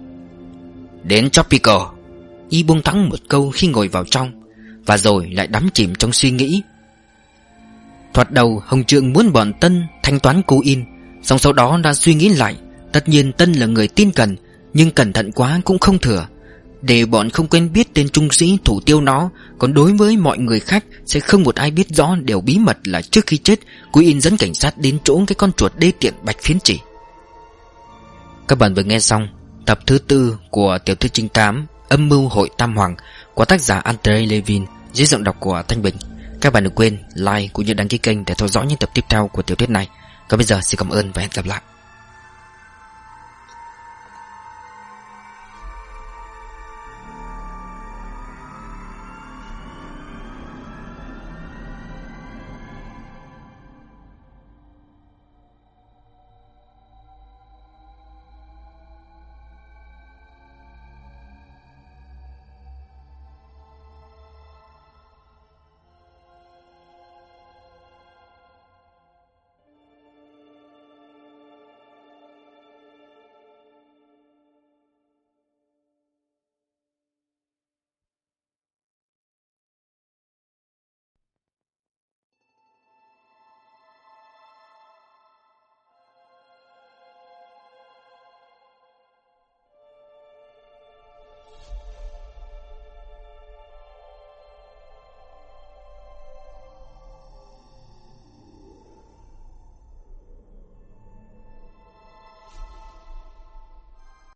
"Đến Tropical." Y buông thõng một câu khi ngồi vào trong, và rồi lại đắm chìm trong suy nghĩ. Thoạt đầu Hồng Trượng muốn bọn Tân thanh toán cô In, song sau đó đã suy nghĩ lại. Tất nhiên Tân là người tin cẩn, nhưng cẩn thận quá cũng không thừa. Để bọn không quen biết tên trung sĩ thủ tiêu nó. Còn đối với mọi người khác sẽ không một ai biết rõ điều bí mật là trước khi chết cô In dẫn cảnh sát đến chỗ cái con chuột đê tiện Bạch Phiến Chỉ. Các bạn vừa nghe xong tập thứ tư của tiểu thuyết trinh thám Âm mưu hội Tam Hoàng của tác giả Andrei Levin dưới giọng đọc của Thanh Bình. Các bạn đừng quên like cũng như đăng ký kênh để theo dõi những tập tiếp theo của tiểu thuyết này. Còn bây giờ xin cảm ơn và hẹn gặp lại.